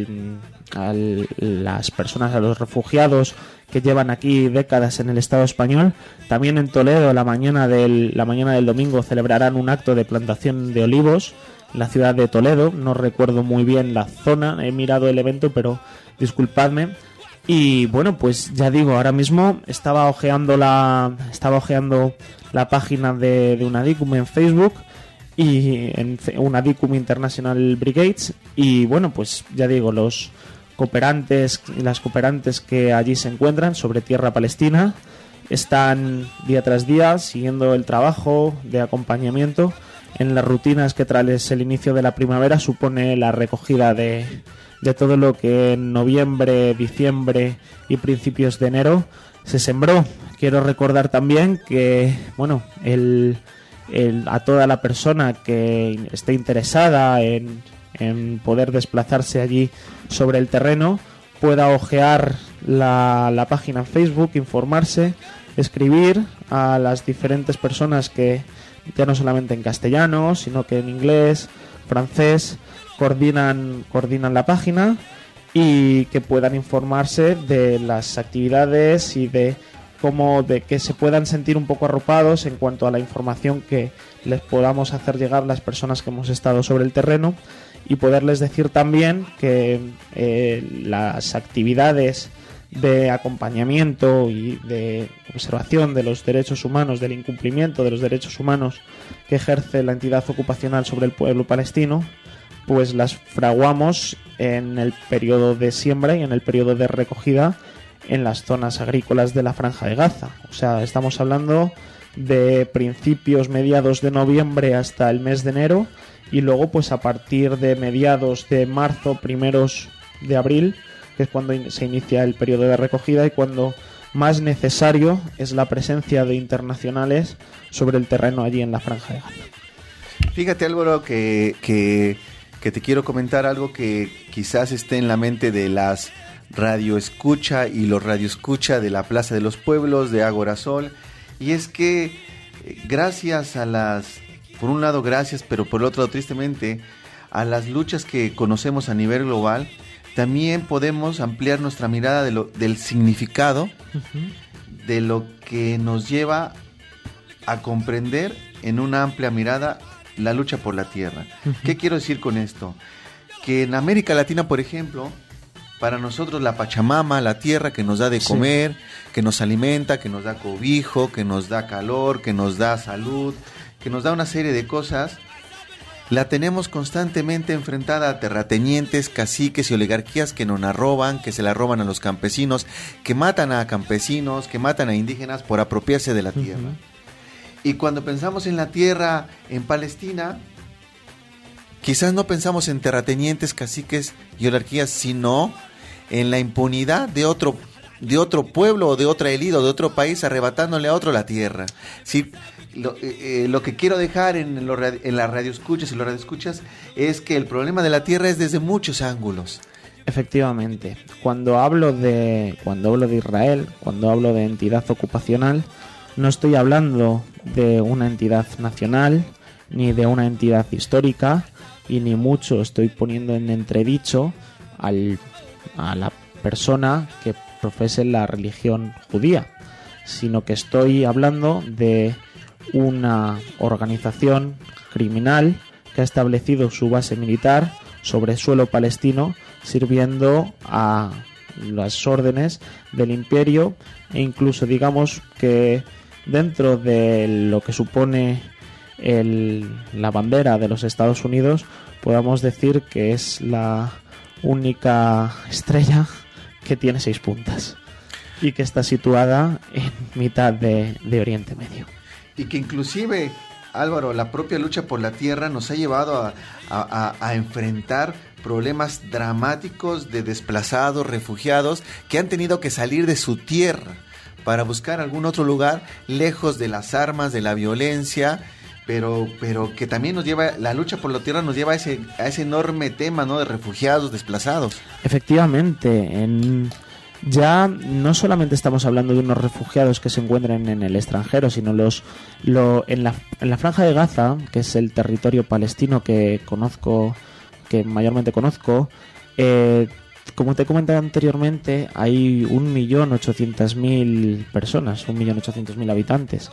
al, las personas, a los refugiados que llevan aquí décadas en el Estado español. También en Toledo, la mañana del, la mañana del domingo, celebrarán un acto de plantación de olivos en la ciudad de Toledo. No recuerdo muy bien la zona, he mirado el evento, pero disculpadme. Y bueno, pues ya digo, ahora mismo estaba ojeando la estaba ojeando la página de, de Unadicum en Facebook y en Unadicum International Brigades, y bueno, pues ya digo, los cooperantes y las cooperantes que allí se encuentran sobre tierra palestina están día tras día siguiendo el trabajo de acompañamiento en las rutinas que tras el inicio de la primavera supone la recogida de de todo lo que en noviembre, diciembre y principios de enero se sembró. Quiero recordar también que, bueno, el, el, a toda la persona que esté interesada en, en poder desplazarse allí sobre el terreno pueda ojear la, la página en Facebook, informarse, escribir a las diferentes personas que, ya no solamente en castellano, sino que en inglés, francés, coordinan coordinan la página, y que puedan informarse de las actividades y de cómo de que se puedan sentir un poco arropados en cuanto a la información que les podamos hacer llegar las personas que hemos estado sobre el terreno, y poderles decir también que eh, las actividades de acompañamiento y de observación de los derechos humanos, del incumplimiento de los derechos humanos que ejerce la entidad ocupacional sobre el pueblo palestino, pues las fraguamos en el periodo de siembra y en el periodo de recogida en las zonas agrícolas de la Franja de Gaza. O sea, estamos hablando de principios, mediados de noviembre hasta el mes de enero, y luego pues a partir de mediados de marzo, primeros de abril, que es cuando in- se inicia el periodo de recogida y cuando más necesario es la presencia de internacionales sobre el terreno allí en la Franja de Gaza. Fíjate, Álvaro, que, que, que te quiero comentar algo que quizás esté en la mente de las radioescucha y los radioescucha de la Plaza de los Pueblos, de Ágora Sol, y es que eh, gracias a las, por un lado gracias, pero por otro lado tristemente, a las luchas que conocemos a nivel global, también podemos ampliar nuestra mirada de lo, del significado uh-huh. de lo que nos lleva a comprender en una amplia mirada la lucha por la tierra. Uh-huh. ¿Qué quiero decir con esto? Que en América Latina, por ejemplo, para nosotros la Pachamama, la tierra que nos da de comer, sí. que nos alimenta, que nos da cobijo, que nos da calor, que nos da salud, que nos da una serie de cosas, la tenemos constantemente enfrentada a terratenientes, caciques y oligarquías que nos la roban, que se la roban a los campesinos, que matan a campesinos, que matan a indígenas por apropiarse de la tierra. Uh-huh. Y cuando pensamos en la tierra en Palestina, quizás no pensamos en terratenientes, caciques y oligarquías, sino en la impunidad de otro, de otro pueblo o de otra élite o de otro país arrebatándole a otro la tierra. Sí, lo, eh, eh, lo que quiero dejar en, los, en las radioescuchas y los radioescuchas es que el problema de la tierra es desde muchos ángulos. Efectivamente, cuando hablo de cuando hablo de Israel, cuando hablo de entidad ocupacional, no estoy hablando de una entidad nacional ni de una entidad histórica, y ni mucho estoy poniendo en entredicho al, a la persona que profese la religión judía, sino que estoy hablando de una organización criminal que ha establecido su base militar sobre suelo palestino, sirviendo a las órdenes del imperio, e incluso digamos que dentro de lo que supone El, la bandera de los Estados Unidos, podamos decir que es la única estrella que tiene seis puntas y que está situada en mitad de, de Oriente Medio. Y que inclusive, Álvaro, la propia lucha por la tierra nos ha llevado a, a, a enfrentar problemas dramáticos de desplazados, refugiados, que han tenido que salir de su tierra para buscar algún otro lugar lejos de las armas, de la violencia. Pero, pero que también nos lleva, la lucha por la tierra nos lleva a ese, a ese enorme tema, ¿no?, de refugiados, desplazados. Efectivamente, en, ya no solamente estamos hablando de unos refugiados que se encuentran en el extranjero, sino los, lo, en, la, en la Franja de Gaza, que es el territorio palestino que conozco, que mayormente conozco, eh, como te he comentado anteriormente, hay un millón ochocientas mil personas, un millón ochocientos mil habitantes,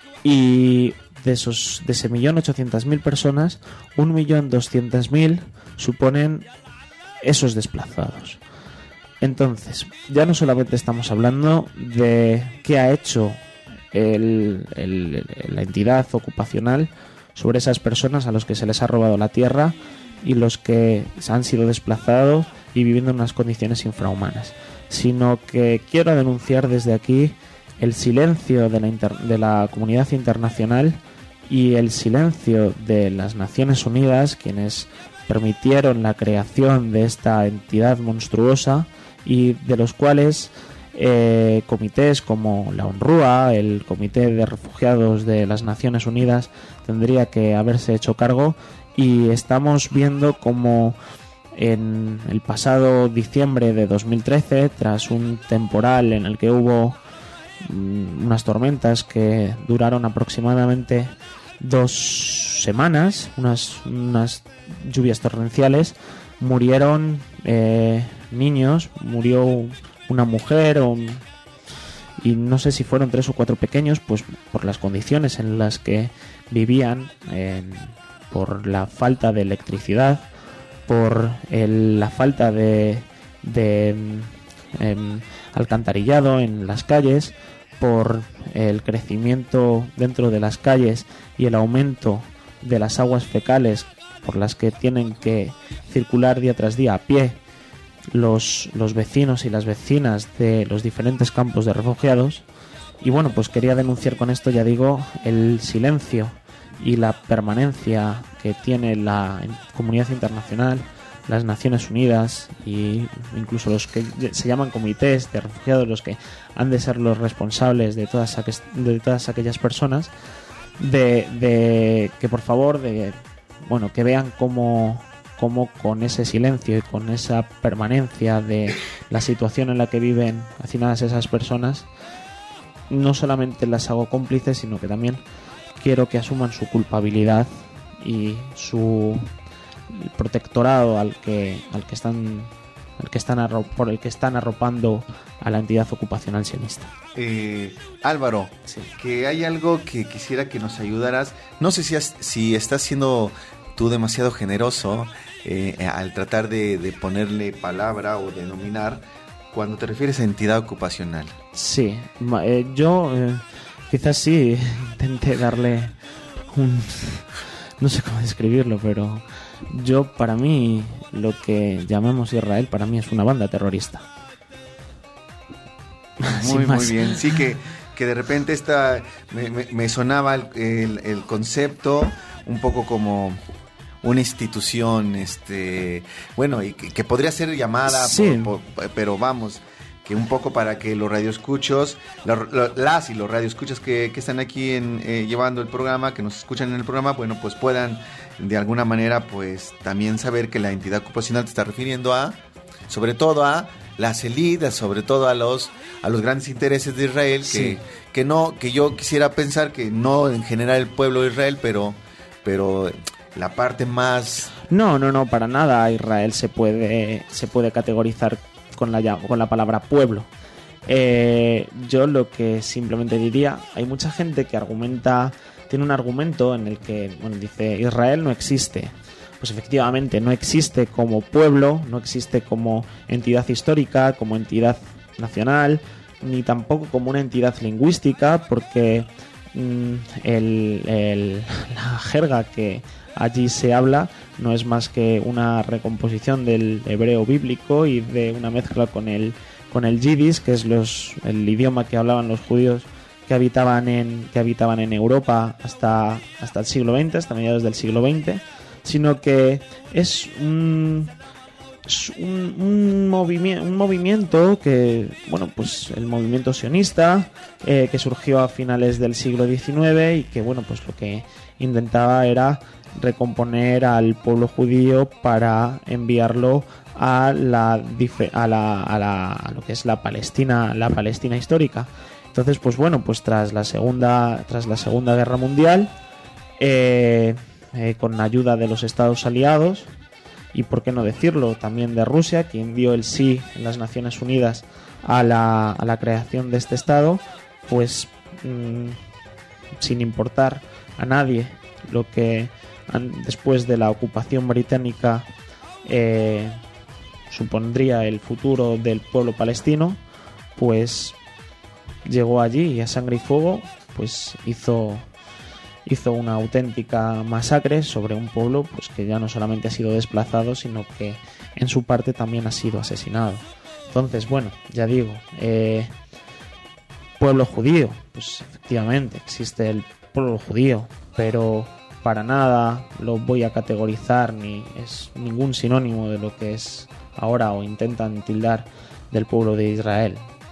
y de esos de ese millón ochocientas mil personas, un millón doscientas mil suponen esos desplazados. Entonces, ya no solamente estamos hablando de qué ha hecho el, el, la entidad ocupacional sobre esas personas a los que se les ha robado la tierra y los que han sido desplazados y viviendo en unas condiciones infrahumanas, sino que quiero denunciar desde aquí el silencio de la, inter- de la comunidad internacional y el silencio de las Naciones Unidas, quienes permitieron la creación de esta entidad monstruosa y de los cuales eh, comités como la UNRWA, el Comité de Refugiados de las Naciones Unidas, tendría que haberse hecho cargo, y estamos viendo como en el pasado diciembre de dos mil trece, tras un temporal en el que hubo unas tormentas que duraron aproximadamente dos semanas, unas, unas lluvias torrenciales, murieron eh, niños, murió una mujer o, y no sé si fueron tres o cuatro pequeños, pues por las condiciones en las que vivían, eh, por la falta de electricidad, por el, la falta de, de eh, alcantarillado en las calles, por el crecimiento dentro de las calles y el aumento de las aguas fecales por las que tienen que circular día tras día a pie los, los vecinos y las vecinas de los diferentes campos de refugiados. Y bueno, pues quería denunciar con esto, ya digo, el silencio y la permanencia que tiene la comunidad internacional, las Naciones Unidas e incluso los que se llaman comités de refugiados, los que han de ser los responsables de todas, aqu- de todas aquellas personas, de, de que por favor, de bueno, que vean cómo, cómo con ese silencio y con esa permanencia de la situación en la que viven hacinadas esas personas, no solamente las hago cómplices, sino que también quiero que asuman su culpabilidad y su protectorado al que al que están al que están arro- por el que están arropando a la entidad ocupacional sionista. Eh, Álvaro, Sí. que hay algo que quisiera que nos ayudaras. No sé si, has- si estás siendo tú demasiado generoso eh, al tratar de, de ponerle palabra o denominar cuando te refieres a entidad ocupacional. Sí, ma- eh, yo eh, quizás sí intenté darle un... no sé cómo describirlo, pero yo, para mí, lo que llamamos Israel, para mí es una banda terrorista. Muy, Sin muy más. bien. Sí, que, que de repente esta, me, me- me sonaba el, el- el concepto un poco como una institución, este, bueno, y que, que podría ser llamada, Sí. por- por- pero vamos, que un poco para que los radioescuchos, la- la- las y los radioescuchos que, que están aquí en, eh, llevando el programa, que nos escuchan en el programa, bueno, pues puedan de alguna manera, pues también saber que la entidad ocupacional te está refiriendo a, sobre todo a las élites, sobre todo a los a los grandes intereses de Israel, que, Sí. que no, que yo quisiera pensar que no en general el pueblo de Israel, pero, pero la parte más... No, no, no, para nada. Israel se puede, se puede categorizar con la, ya- con la palabra pueblo. Eh, yo lo que simplemente diría, hay mucha gente que argumenta, tiene un argumento en el que, bueno, dice Israel no existe. Pues efectivamente no existe como pueblo, no existe como entidad histórica, como entidad nacional, ni tampoco como una entidad lingüística, porque mm, el, el- la jerga que allí se habla no es más que una recomposición del hebreo bíblico y de una mezcla con el con el yiddish, que es los, el idioma que hablaban los judíos que habitaban en que habitaban en Europa hasta hasta el siglo veinte, hasta mediados del siglo veinte, sino que es un es un, un, movimi- un movimiento que, bueno, pues el movimiento sionista, eh, que surgió a finales del siglo diecinueve y que, bueno, pues lo que intentaba era recomponer al pueblo judío para enviarlo a la, dife- a la, a la a lo que es la Palestina, la Palestina histórica. Entonces, pues bueno, pues tras la segunda, tras la Segunda Guerra Mundial, eh, eh, con ayuda de los Estados aliados, y por qué no decirlo, también de Rusia, quien dio el sí en las Naciones Unidas a la, a la creación de este Estado, pues mmm, sin importar a nadie lo que an- después de la ocupación británica eh, supondría el futuro del pueblo palestino, pues llegó allí y a sangre y fuego pues hizo hizo una auténtica masacre sobre un pueblo pues que ya no solamente ha sido desplazado, sino que en su parte también ha sido asesinado. Entonces, bueno, ya digo, eh, pueblo judío, pues efectivamente existe el pueblo judío, pero para nada lo voy a categorizar ni es ningún sinónimo de lo que es ahora o intentan tildar del pueblo de Israel.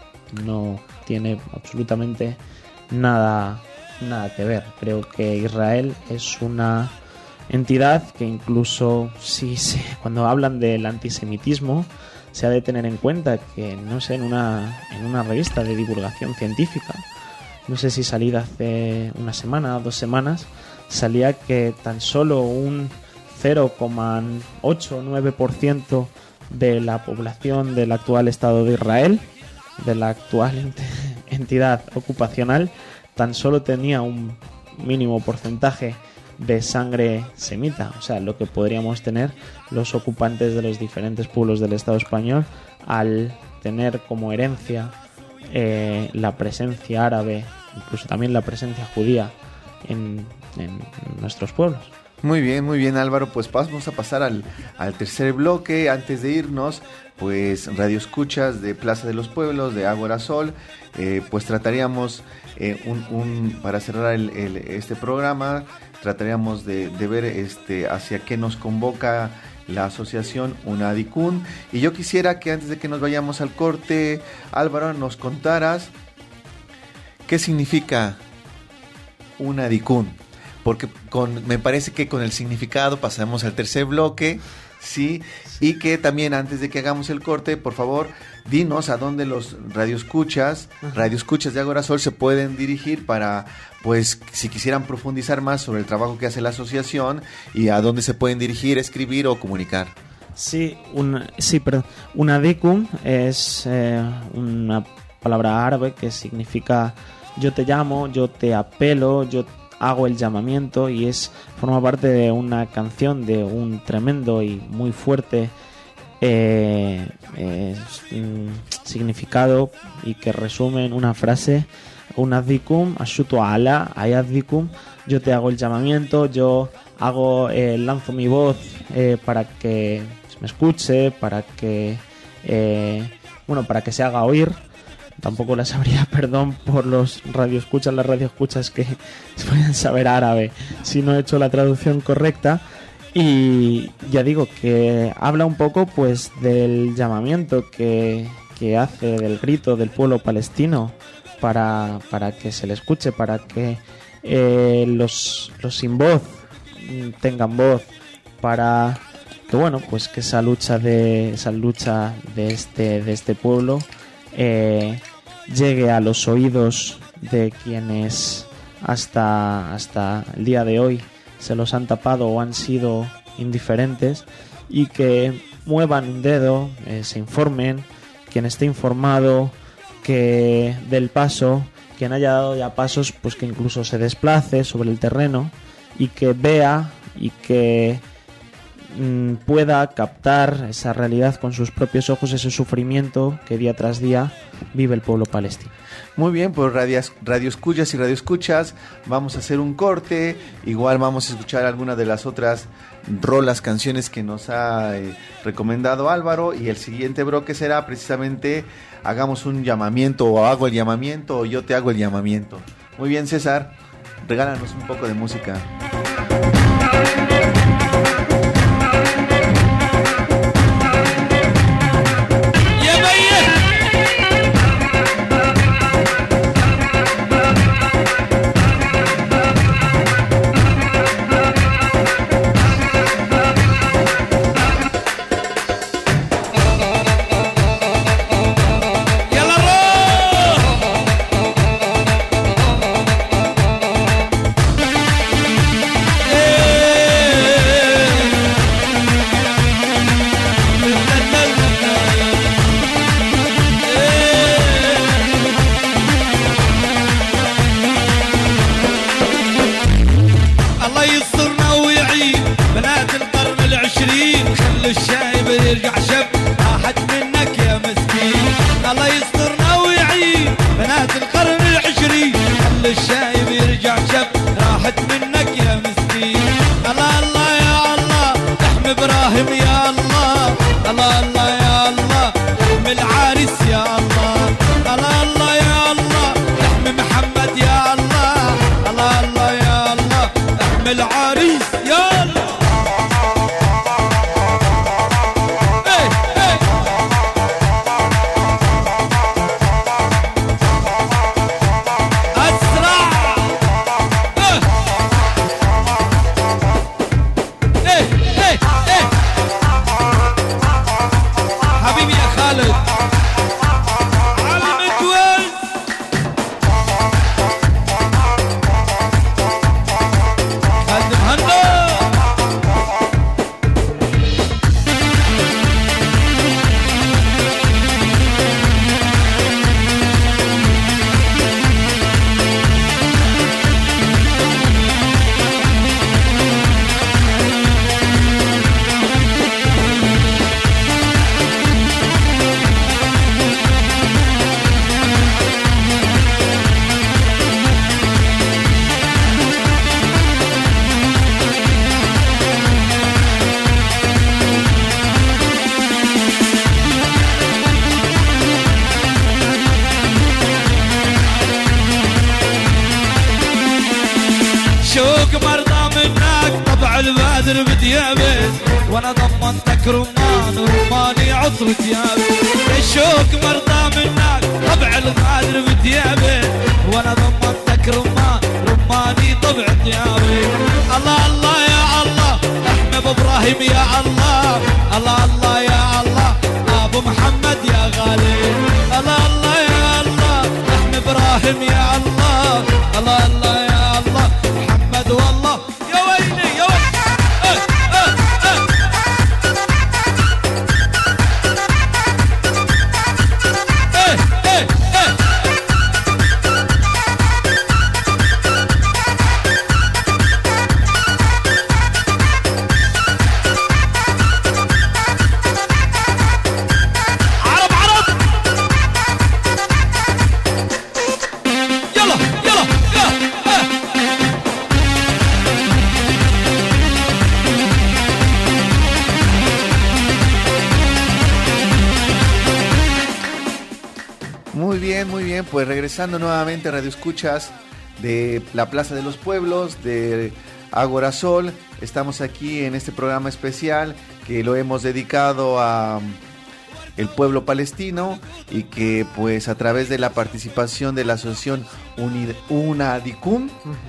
No tiene absolutamente nada nada que ver. Creo que Israel es una entidad que incluso si se, cuando hablan del antisemitismo se ha de tener en cuenta que, no sé, en una, en una revista de divulgación científica, no sé si salida hace una semana o dos semanas, salía que tan solo un cero coma ocho o nueve por ciento de la población del actual Estado de Israel, de la actual ent- entidad ocupacional, tan solo tenía un mínimo porcentaje de sangre semita, o sea, lo que podríamos tener los ocupantes de los diferentes pueblos del Estado español al tener como herencia eh, la presencia árabe, incluso también la presencia judía en, en nuestros pueblos. Muy bien, muy bien, Álvaro. Pues vamos a pasar al, al tercer bloque. Antes de irnos, pues Radio Escuchas de Plaza de los Pueblos, de Ágora Sol, eh, pues trataríamos, eh, un, un, para cerrar el, el, este programa, trataríamos de, de ver este, hacia qué nos convoca la asociación UNADICUN. Y yo quisiera que antes de que nos vayamos al corte, Álvaro, nos contaras qué significa UNADICUN. Porque con, me parece que con el significado pasamos al tercer bloque, ¿sí? Y que también antes de que hagamos el corte, por favor, dinos a dónde los radioescuchas, radioescuchas de Ágora Sol se pueden dirigir para, pues, si quisieran profundizar más sobre el trabajo que hace la asociación y a dónde se pueden dirigir, escribir o comunicar. Sí, un, sí, perdón. UNADICUN es eh, una palabra árabe que significa yo te llamo, yo te apelo, yo hago el llamamiento, y es forma parte de una canción de un tremendo y muy fuerte eh, eh, significado, y que resume en una frase: UNADICUM ashutu ala ayadikum, yo te hago el llamamiento, yo hago eh, lanzo mi voz eh, para que me escuche, para que eh, bueno, para que se haga oír. Tampoco la sabría, perdón por los radioescuchas, las radioescuchas que pueden saber árabe si no he hecho la traducción correcta. Y ya digo que habla un poco, pues, del llamamiento que, que hace, del grito del pueblo palestino para, para que se le escuche, para que eh, los, los sin voz tengan voz, para que, bueno, pues que esa lucha de esa lucha de este de este pueblo eh, llegue a los oídos de quienes hasta hasta el día de hoy se los han tapado o han sido indiferentes, y que muevan un dedo, eh, se informen, quien esté informado, que dé el paso, quien haya dado ya pasos, pues que incluso se desplace sobre el terreno y que vea y que mmm, pueda captar esa realidad con sus propios ojos, ese sufrimiento que día tras día vive el pueblo palestino. Muy bien, pues radio, radio escuchas y radio escuchas, vamos a hacer un corte, igual vamos a escuchar algunas de las otras rolas, canciones que nos ha eh, recomendado Álvaro, y el siguiente bloque será precisamente hagamos un llamamiento, o hago el llamamiento, o yo te hago el llamamiento. Muy bien, César, regálanos un poco de música. البدر بديابك وانا ضمنتك رمان رماني عطر ثيابك الشوق مرضى منك طبع الغادر بديابك وانا ضمنتك رمان رماني طبع ثيابك الله الله يا الله احمد ابراهيم يا الله الله الله يا الله ابو محمد يا غالي الله الله يا الله احمد ابراهيم يا الله الله الله يا الله محمد والله يا ويلي يا ويلي اه اه اه ايه ايه ايه عرب عرب يلا يلا يلا اه. Muy bien, muy bien, pues regresando nuevamente a Radio Escuchas de la Plaza de los Pueblos, de Ágora Sol. Estamos aquí en este programa especial que lo hemos dedicado a el pueblo palestino y que pues a través de la participación de la asociación Uni- Unadicum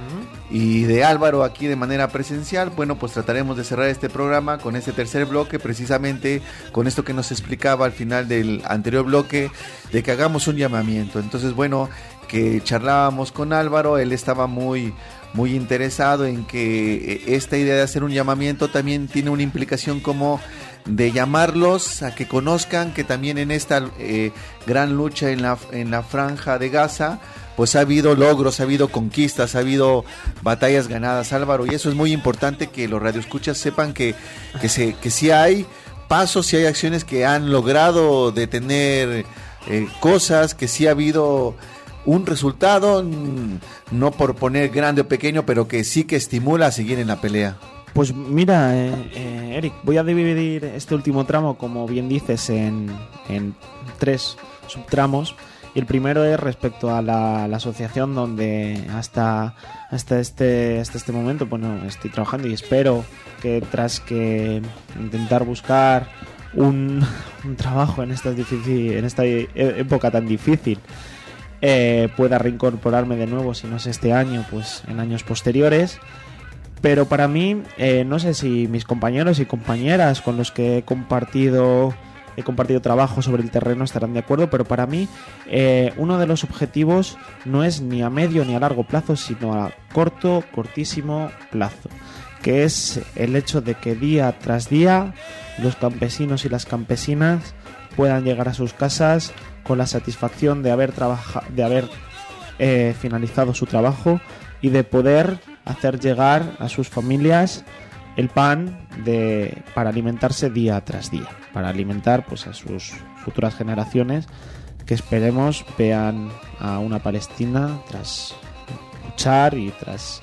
y de Álvaro aquí de manera presencial, bueno, pues trataremos de cerrar este programa con este tercer bloque, precisamente con esto que nos explicaba al final del anterior bloque, de que hagamos un llamamiento. Entonces, bueno, que charlábamos con Álvaro, él estaba muy muy interesado en que esta idea de hacer un llamamiento también tiene una implicación como de llamarlos a que conozcan que también en esta eh, gran lucha en la, en la franja de Gaza, pues ha habido logros, ha habido conquistas, ha habido batallas ganadas, Álvaro, y eso es muy importante que los radioescuchas sepan que, que, se, que sí hay pasos, sí hay acciones que han logrado detener eh, cosas, que sí ha habido un resultado, no por poner grande o pequeño, pero que sí que estimula a seguir en la pelea. Pues mira, eh, eh, Eric, voy a dividir este último tramo, como bien dices, en, en tres subtramos. Y el primero es respecto a la, la asociación donde hasta, hasta, este, hasta este momento bueno, estoy trabajando y espero que tras que intentar buscar un, un trabajo en esta, difícil, en esta época tan difícil, eh, pueda reincorporarme de nuevo, si no es este año, pues en años posteriores. Pero para mí, eh, no sé si mis compañeros y compañeras con los que he compartido he compartido trabajo sobre el terreno estarán de acuerdo, pero para mí eh, uno de los objetivos no es ni a medio ni a largo plazo, sino a corto, cortísimo plazo, que es el hecho de que día tras día los campesinos y las campesinas puedan llegar a sus casas con la satisfacción de haber trabaja- de haber eh, finalizado su trabajo y de poder hacer llegar a sus familias el pan de, para alimentarse día tras día, para alimentar pues a sus futuras generaciones que esperemos vean a una Palestina tras luchar y tras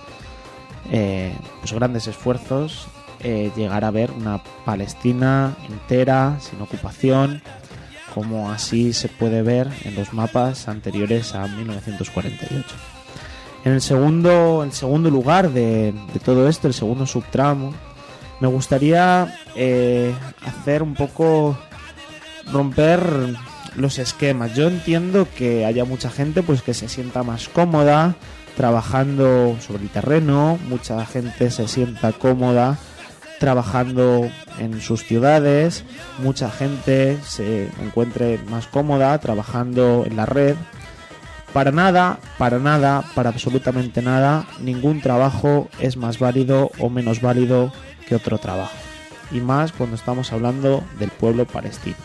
eh, pues grandes esfuerzos eh, llegar a ver una Palestina entera, sin ocupación, como así se puede ver en los mapas anteriores a mil novecientos cuarenta y ocho. En el segundo, el segundo lugar de, de todo esto, el segundo subtramo, me gustaría eh, hacer un poco romper los esquemas. Yo entiendo que haya mucha gente pues que se sienta más cómoda trabajando sobre el terreno, mucha gente se sienta cómoda trabajando en sus ciudades, mucha gente se encuentre más cómoda trabajando en la red. Para nada, para nada, para absolutamente nada, ningún trabajo es más válido o menos válido que otro trabajo. Y más cuando estamos hablando del pueblo palestino.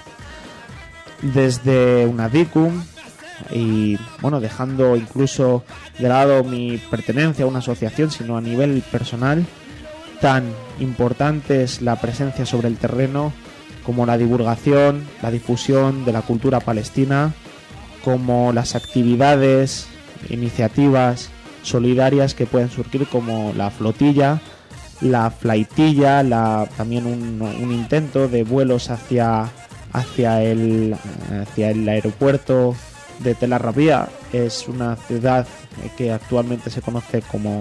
Desde Unadicum, y bueno, dejando incluso de lado mi pertenencia a una asociación, sino a nivel personal, tan importante es la presencia sobre el terreno como la divulgación, la difusión de la cultura palestina, como las actividades, iniciativas solidarias que pueden surgir, como la flotilla, la flaitilla, la, también un, un intento de vuelos hacia, hacia, el, hacia el aeropuerto de Tel Aviv. Es una ciudad que actualmente se conoce como,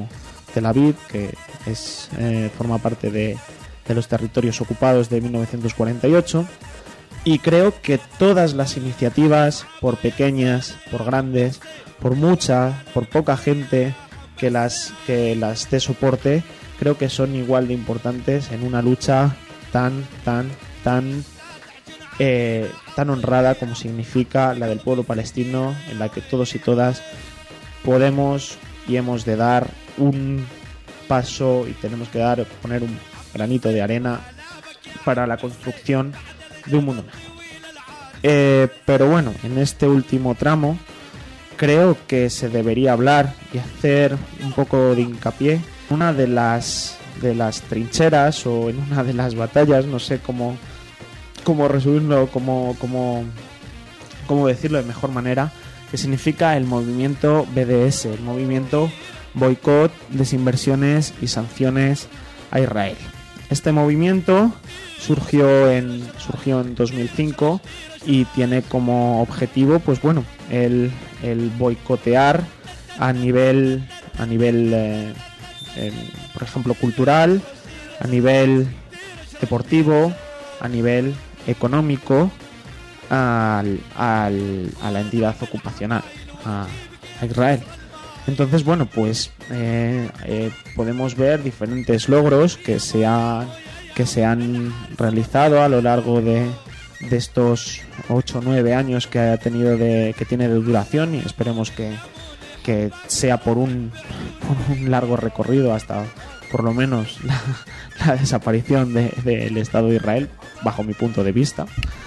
Tel Aviv, que es eh, forma parte de, de los territorios ocupados de mil novecientos cuarenta y ocho. Y creo que todas las iniciativas, por pequeñas, por grandes, por mucha, por poca gente que las, que las dé soporte, creo que son igual de importantes en una lucha tan, tan, tan, eh, tan honrada como significa la del pueblo palestino, en la que todos y todas podemos y hemos de dar un paso y tenemos que dar, poner un granito de arena para la construcción de un mundo mejor. Eh, pero bueno, en este último tramo creo que se debería hablar y hacer un poco de hincapié en una de las de las trincheras o en una de las batallas, no sé cómo cómo resumirlo, cómo cómo cómo decirlo de mejor manera, que significa el movimiento B D S, el movimiento Boicot, Desinversiones y Sanciones a Israel. Este movimiento surgió en surgió en dos mil cinco y tiene como objetivo, pues bueno, el, el boicotear a nivel a nivel eh, eh, por ejemplo cultural, a nivel deportivo, a nivel económico al, al, a la entidad ocupacional, a, a Israel. Entonces, bueno, pues eh, eh, podemos ver diferentes logros que se, ha, que se han realizado a lo largo de, de estos ocho o nueve años que ha tenido de, que tiene de duración, y esperemos que, que sea por un, por un largo recorrido hasta por lo menos la, la desaparición de, del Estado de Israel, bajo mi punto de vista.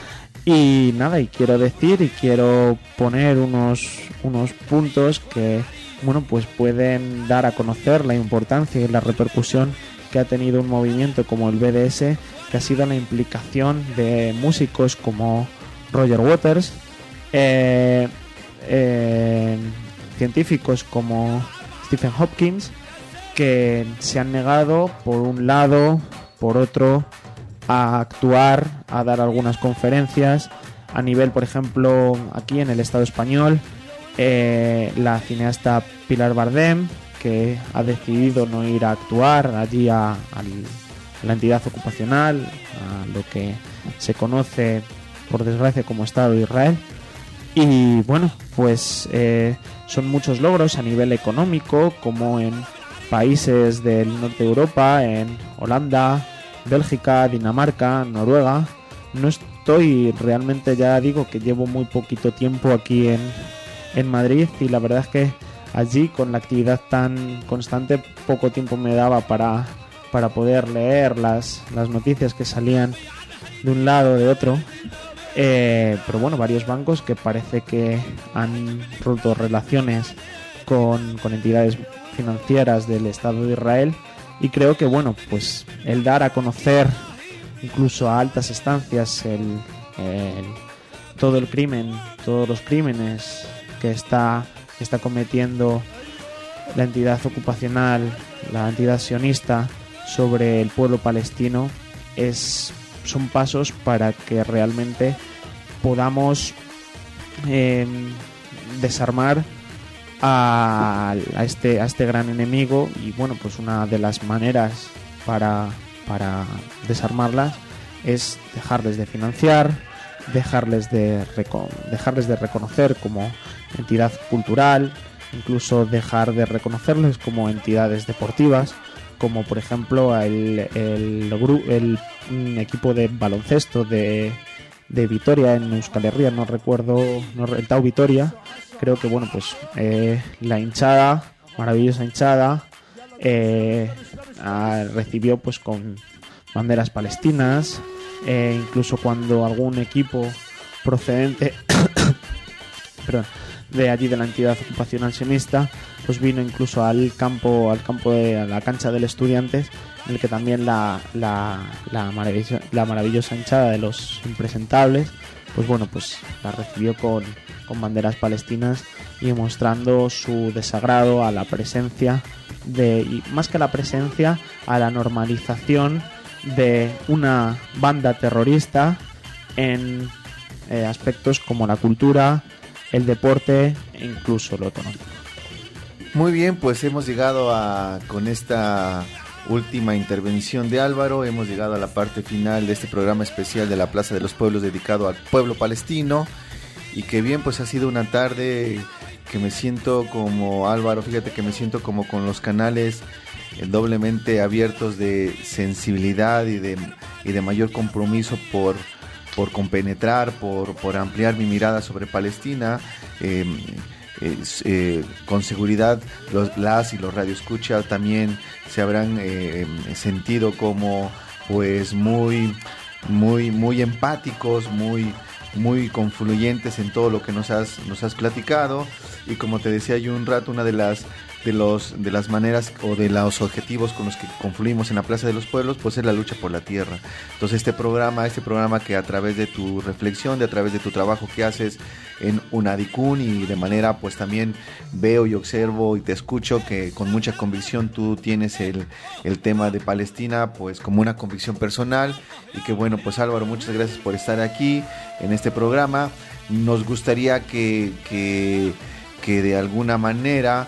Y nada, y quiero decir y quiero poner unos, unos puntos que, bueno, pues pueden dar a conocer la importancia y la repercusión que ha tenido un movimiento como el B D S, que ha sido la implicación de músicos como Roger Waters, eh, eh, científicos como Stephen Hopkins, que se han negado por un lado, por otro, a actuar, a dar algunas conferencias a nivel, por ejemplo, aquí en el Estado español. Eh, la cineasta Pilar Bardem, que ha decidido no ir a actuar allí a, a la entidad ocupacional, a lo que se conoce por desgracia como Estado de Israel. Y bueno, pues eh, son muchos logros a nivel económico, como en países del norte de Europa, en Holanda, Bélgica, Dinamarca, Noruega. No estoy realmente, ya digo que llevo muy poquito tiempo aquí en en Madrid, y la verdad es que allí, con la actividad tan constante, poco tiempo me daba para, para poder leer las, las noticias que salían de un lado o de otro. Eh, pero bueno, varios bancos que parece que han roto relaciones con, con entidades financieras del Estado de Israel, y creo que bueno, pues el dar a conocer incluso a altas instancias el, el, todo el crimen, todos los crímenes que está, que está cometiendo la entidad ocupacional, la entidad sionista sobre el pueblo palestino, es, son pasos para que realmente podamos eh, desarmar a, a, este, a este gran enemigo. Y bueno, pues una de las maneras para, para desarmarlas es dejarles de financiar, dejarles de, reco- dejarles de reconocer como entidad cultural, incluso dejar de reconocerles como entidades deportivas, como por ejemplo el, el, gru- el, el equipo de baloncesto de, de Vitoria en Euskal Herria, no recuerdo, no, el Tau Vitoria. Creo que bueno, pues eh, la hinchada, maravillosa hinchada, eh, a, recibió pues con banderas palestinas, eh, incluso cuando algún equipo procedente perdón, de allí de la entidad ocupacional sionista pues vino incluso al campo al campo de a la cancha del Estudiantes, en el que también la la, la, maravillosa, la maravillosa hinchada de los impresentables pues bueno, pues la recibió con, con banderas palestinas, y mostrando su desagrado a la presencia de, y más que a la presencia, a la normalización de una banda terrorista en eh, aspectos como la cultura, el deporte e incluso lo económico. Muy bien, pues hemos llegado a, con esta última intervención de Álvaro, hemos llegado a la parte final de este programa especial de la Plaza de los Pueblos dedicado al pueblo palestino. Y que bien, pues ha sido una tarde que me siento como Álvaro, fíjate que me siento como con los canales eh, doblemente abiertos de sensibilidad y de, y de mayor compromiso por, por compenetrar, por, por ampliar mi mirada sobre Palestina. Eh, eh, eh, con seguridad los, las y los radioescuchas también se habrán eh, sentido como pues muy, muy, muy empáticos, muy... muy confluyentes en todo lo que nos has nos has platicado. Y como te decía yo un rato, una de las de los de las maneras o de los objetivos con los que confluimos en la Plaza de los Pueblos, pues es la lucha por la tierra. Entonces este programa, este programa que a través de tu reflexión, de a través de tu trabajo que haces en Unadicún y de manera pues también veo y observo y te escucho que con mucha convicción tú tienes el, el tema de Palestina pues como una convicción personal. Y que bueno, pues Álvaro, muchas gracias por estar aquí en este programa. Nos gustaría que, que, que de alguna manera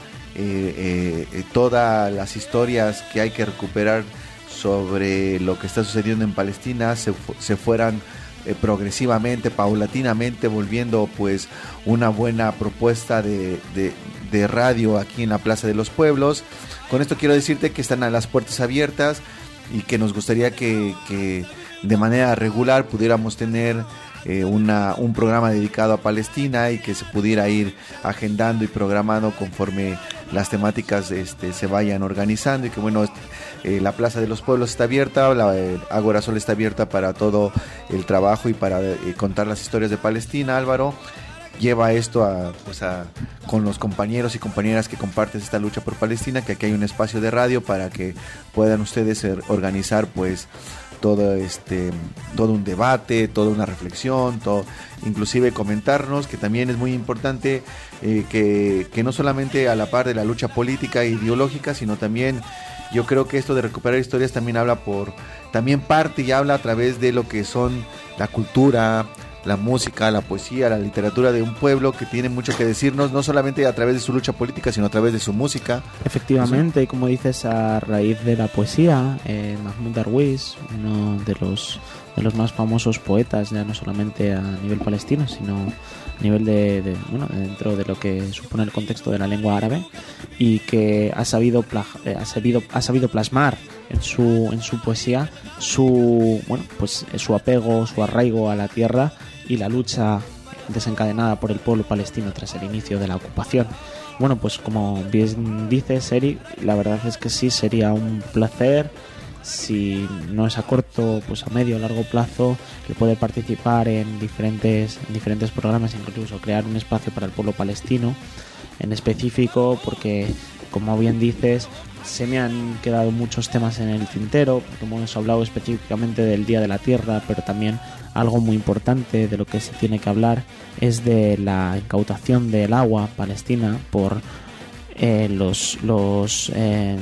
eh, eh, todas las historias que hay que recuperar sobre lo que está sucediendo en Palestina se, se fueran eh, progresivamente, paulatinamente, volviendo pues una buena propuesta de, de, de radio aquí en la Plaza de los Pueblos. Con esto quiero decirte que están a las puertas abiertas y que nos gustaría que, que de manera regular pudiéramos tener eh, una, un programa dedicado a Palestina y que se pudiera ir agendando y programando conforme las temáticas este, se vayan organizando. Y que bueno, eh, la Plaza de los Pueblos está abierta, la eh, Ágora Sol está abierta para todo el trabajo y para eh, contar las historias de Palestina. Álvaro, lleva esto a, pues a, con los compañeros y compañeras que compartes esta lucha por Palestina, que aquí hay un espacio de radio para que puedan ustedes organizar pues todo este todo un debate, toda una reflexión, todo, inclusive comentarnos, que también es muy importante eh, que, que no solamente a la par de la lucha política e ideológica, sino también yo creo que esto de recuperar historias también habla por, también parte y habla a través de lo que son la cultura, la música, la poesía, la literatura de un pueblo que tiene mucho que decirnos, no solamente a través de su lucha política, sino a través de su música. Efectivamente, y como dices, a raíz de la poesía, eh, Mahmoud Darwish, uno de los de los más famosos poetas, ya no solamente a nivel palestino, sino a nivel de, de bueno, dentro de lo que supone el contexto de la lengua árabe, y que ha sabido pla- eh, ha sabido ha sabido plasmar en su en su poesía su bueno pues su apego, su arraigo a la tierra y la lucha desencadenada por el pueblo palestino tras el inicio de la ocupación. Bueno, pues como bien dices, Eri, la verdad es que sí, sería un placer, si no es a corto, pues a medio o largo plazo, que puede participar en diferentes, en diferentes programas, incluso crear un espacio para el pueblo palestino en específico, porque como bien dices, se me han quedado muchos temas en el tintero, como hemos hablado específicamente del Día de la Tierra, pero también algo muy importante de lo que se tiene que hablar es de la incautación del agua palestina por eh, los los eh,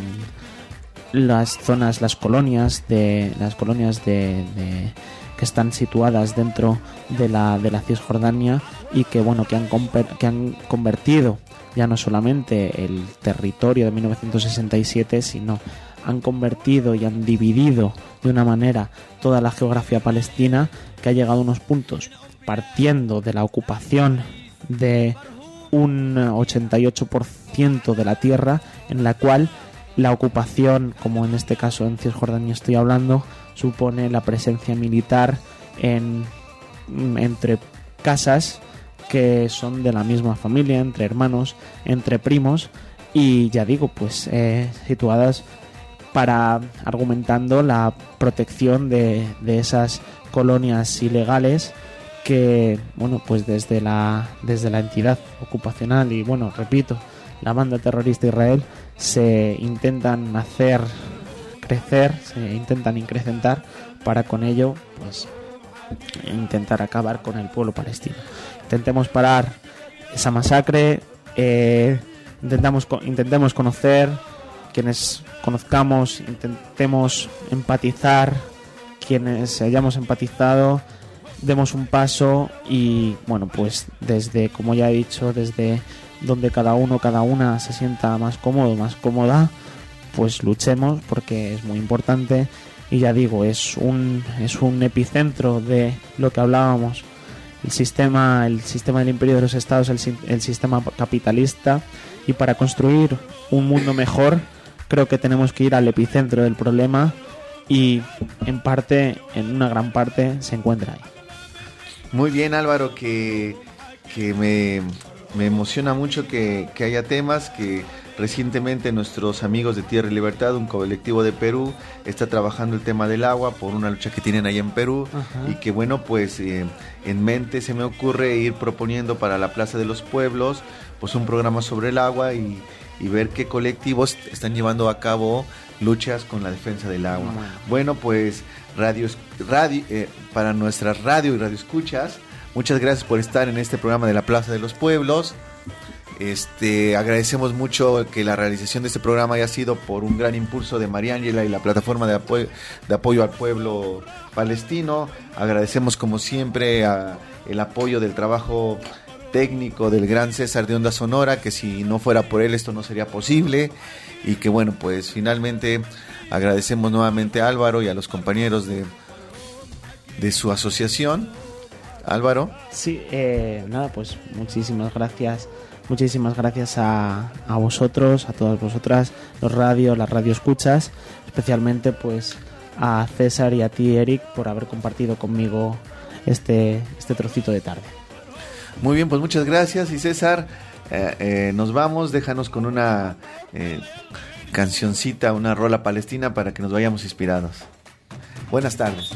las zonas, las colonias de las colonias de, de que están situadas dentro de la de la Cisjordania, y que bueno que han que han convertido ya no solamente el territorio de mil novecientos sesenta y siete, sino han convertido y han dividido de una manera toda la geografía palestina, que ha llegado a unos puntos partiendo de la ocupación de un ochenta y ocho por ciento de la tierra, en la cual la ocupación, como en este caso en Cisjordania estoy hablando, supone la presencia militar en entre casas que son de la misma familia, entre hermanos, entre primos, y ya digo, pues eh, situadas para argumentando la protección de, de esas colonias ilegales que, bueno, pues desde la desde la entidad ocupacional y, bueno, repito, la banda terrorista Israel, se intentan hacer crecer, se intentan incrementar para con ello, pues, intentar acabar con el pueblo palestino. Intentemos parar esa masacre, eh, intentamos intentemos conocer, quienes conozcamos, intentemos empatizar, quienes hayamos empatizado, demos un paso y, bueno, pues desde, como ya he dicho, desde donde cada uno, cada una se sienta más cómodo, más cómoda, pues luchemos, porque es muy importante. Y ya digo, es un, es un epicentro de lo que hablábamos, el sistema, el sistema del imperio de los estados, el, el sistema capitalista, y para construir un mundo mejor creo que tenemos que ir al epicentro del problema, y en parte, en una gran parte, se encuentra ahí. Muy bien, Álvaro, que, que me, me emociona mucho que, que haya temas que recientemente nuestros amigos de Tierra y Libertad, un colectivo de Perú, está trabajando el tema del agua por una lucha que tienen ahí en Perú. Ajá. Y que bueno, pues eh, en mente se me ocurre ir proponiendo para la Plaza de los Pueblos pues un programa sobre el agua y, y ver qué colectivos están llevando a cabo luchas con la defensa del agua. Bueno, bueno pues radio, radio eh, para nuestras radio y radio escuchas, muchas gracias por estar en este programa de la Plaza de los Pueblos. Este, agradecemos mucho que la realización de este programa haya sido por un gran impulso de María Ángela y la plataforma de apoyo, de apoyo al pueblo palestino. Agradecemos como siempre a el apoyo del trabajo técnico del gran César de Onda Sonora, que si no fuera por él esto no sería posible. Y que bueno, pues finalmente agradecemos nuevamente a Álvaro y a los compañeros de, de su asociación. Álvaro. Sí, eh, nada, pues muchísimas gracias. Muchísimas gracias a, a vosotros, a todas vosotras, los radios, las radio escuchas, especialmente pues a César y a ti, Eric, por haber compartido conmigo este, este trocito de tarde. Muy bien, pues muchas gracias. Y César, eh, eh, nos vamos, déjanos con una eh, cancioncita, una rola palestina para que nos vayamos inspirados. Buenas tardes.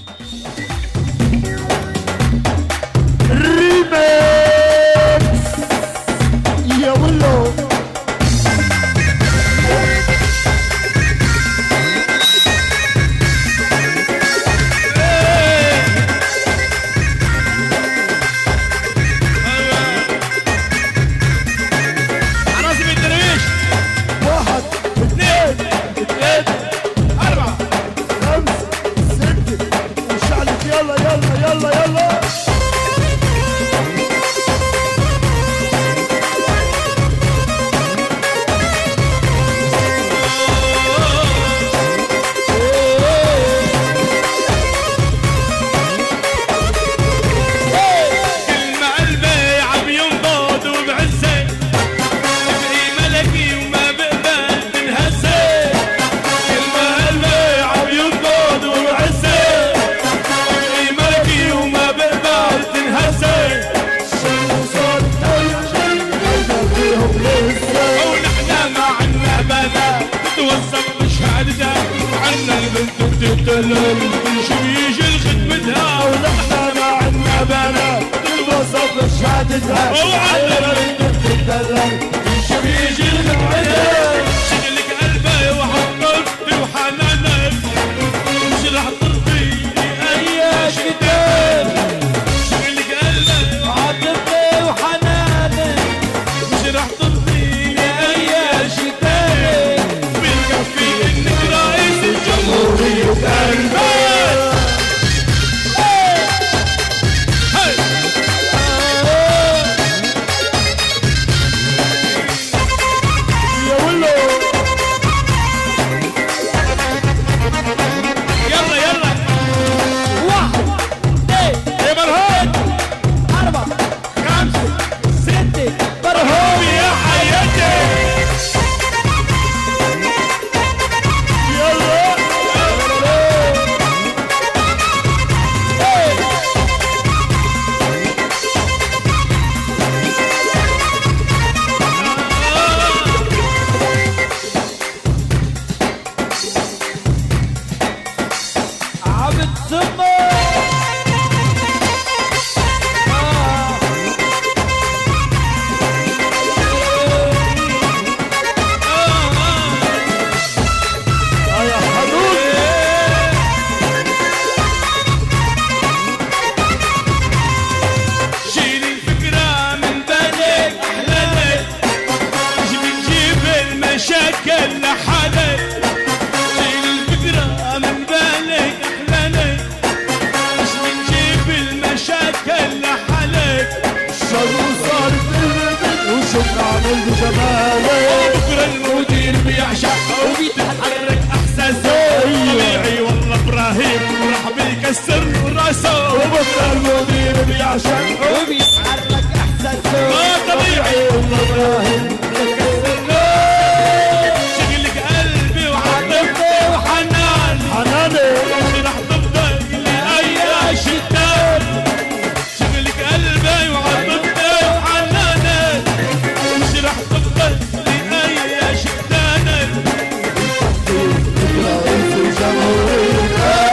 وجمالك بكرة المدير بيعشق وبيتحرك احساسه طبيعي والله ابراهيم راح بيكسر راسه وبكرة المدير بيعشق وبيتحرك احساسه ما طبيعي والله ابراهيم شغلك قلبي وعاطفتي وحنان حناني رح تفضل لأي شتان شغلك قلبي وعاطفتي وحناني مش رح تفضل لأي شتان رئيس الجمهورية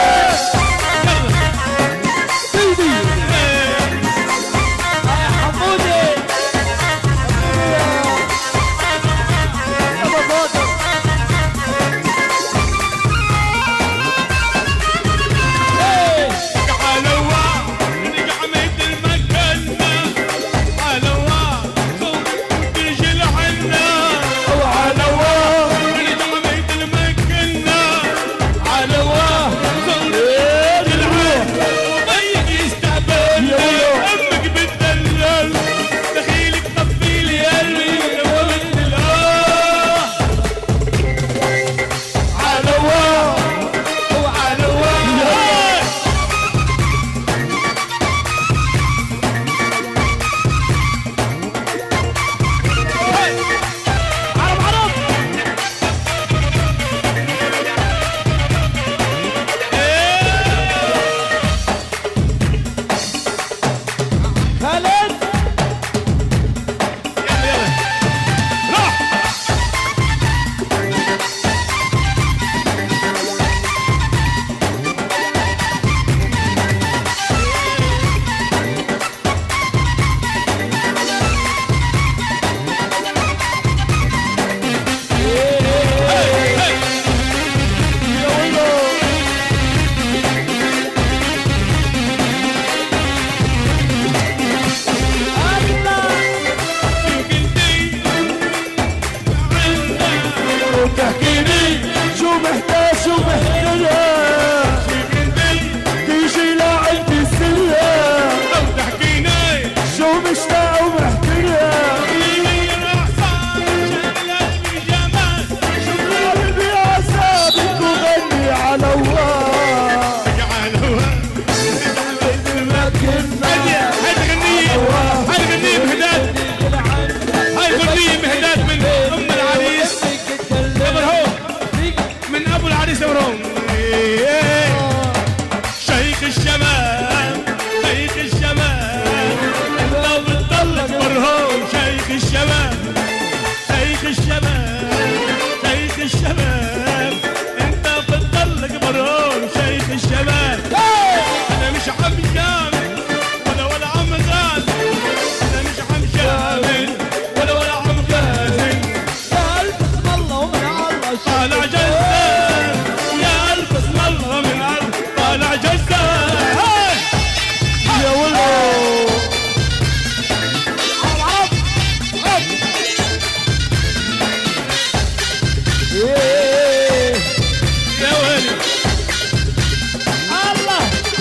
تحكيني شو محتاج شو محتاج تيجي لعندي السلة أو تحكيني شو مشتاق ومحتاج قلبي عذابك وغني على الله هاي غنية هاي غنية بهداد هاي غنية بهداد من أم العريس إبراهيم من أبو العريس إبراهيم شيخ الشباب شيخ الشباب لو بتطلق برهوم شيخ الشباب شيخ الشباب شيخ الشباب انت بتطلق برهوم شيخ الشباب انا مش عم جامل ولا ولا عم غازل انا مش عم جامل ولا ولا عم غازل يا الف اسم الله ومن الله طالع جزار يا الف اسم الله من الله طالع جزار يا ولو عرب عرب يا ويلي الله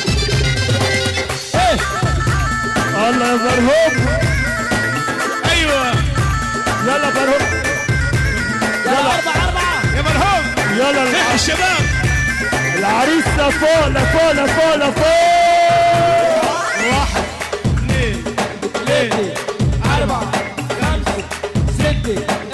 ايه الله يا برهوم ايوه يلا برهوم يلا أربعة أربعة يا مرحوم يلا يا الع- الشباب العريس لفوق لفوق لفوق لفوق واحد اثنين ثلاثة أربعة خمسة ستة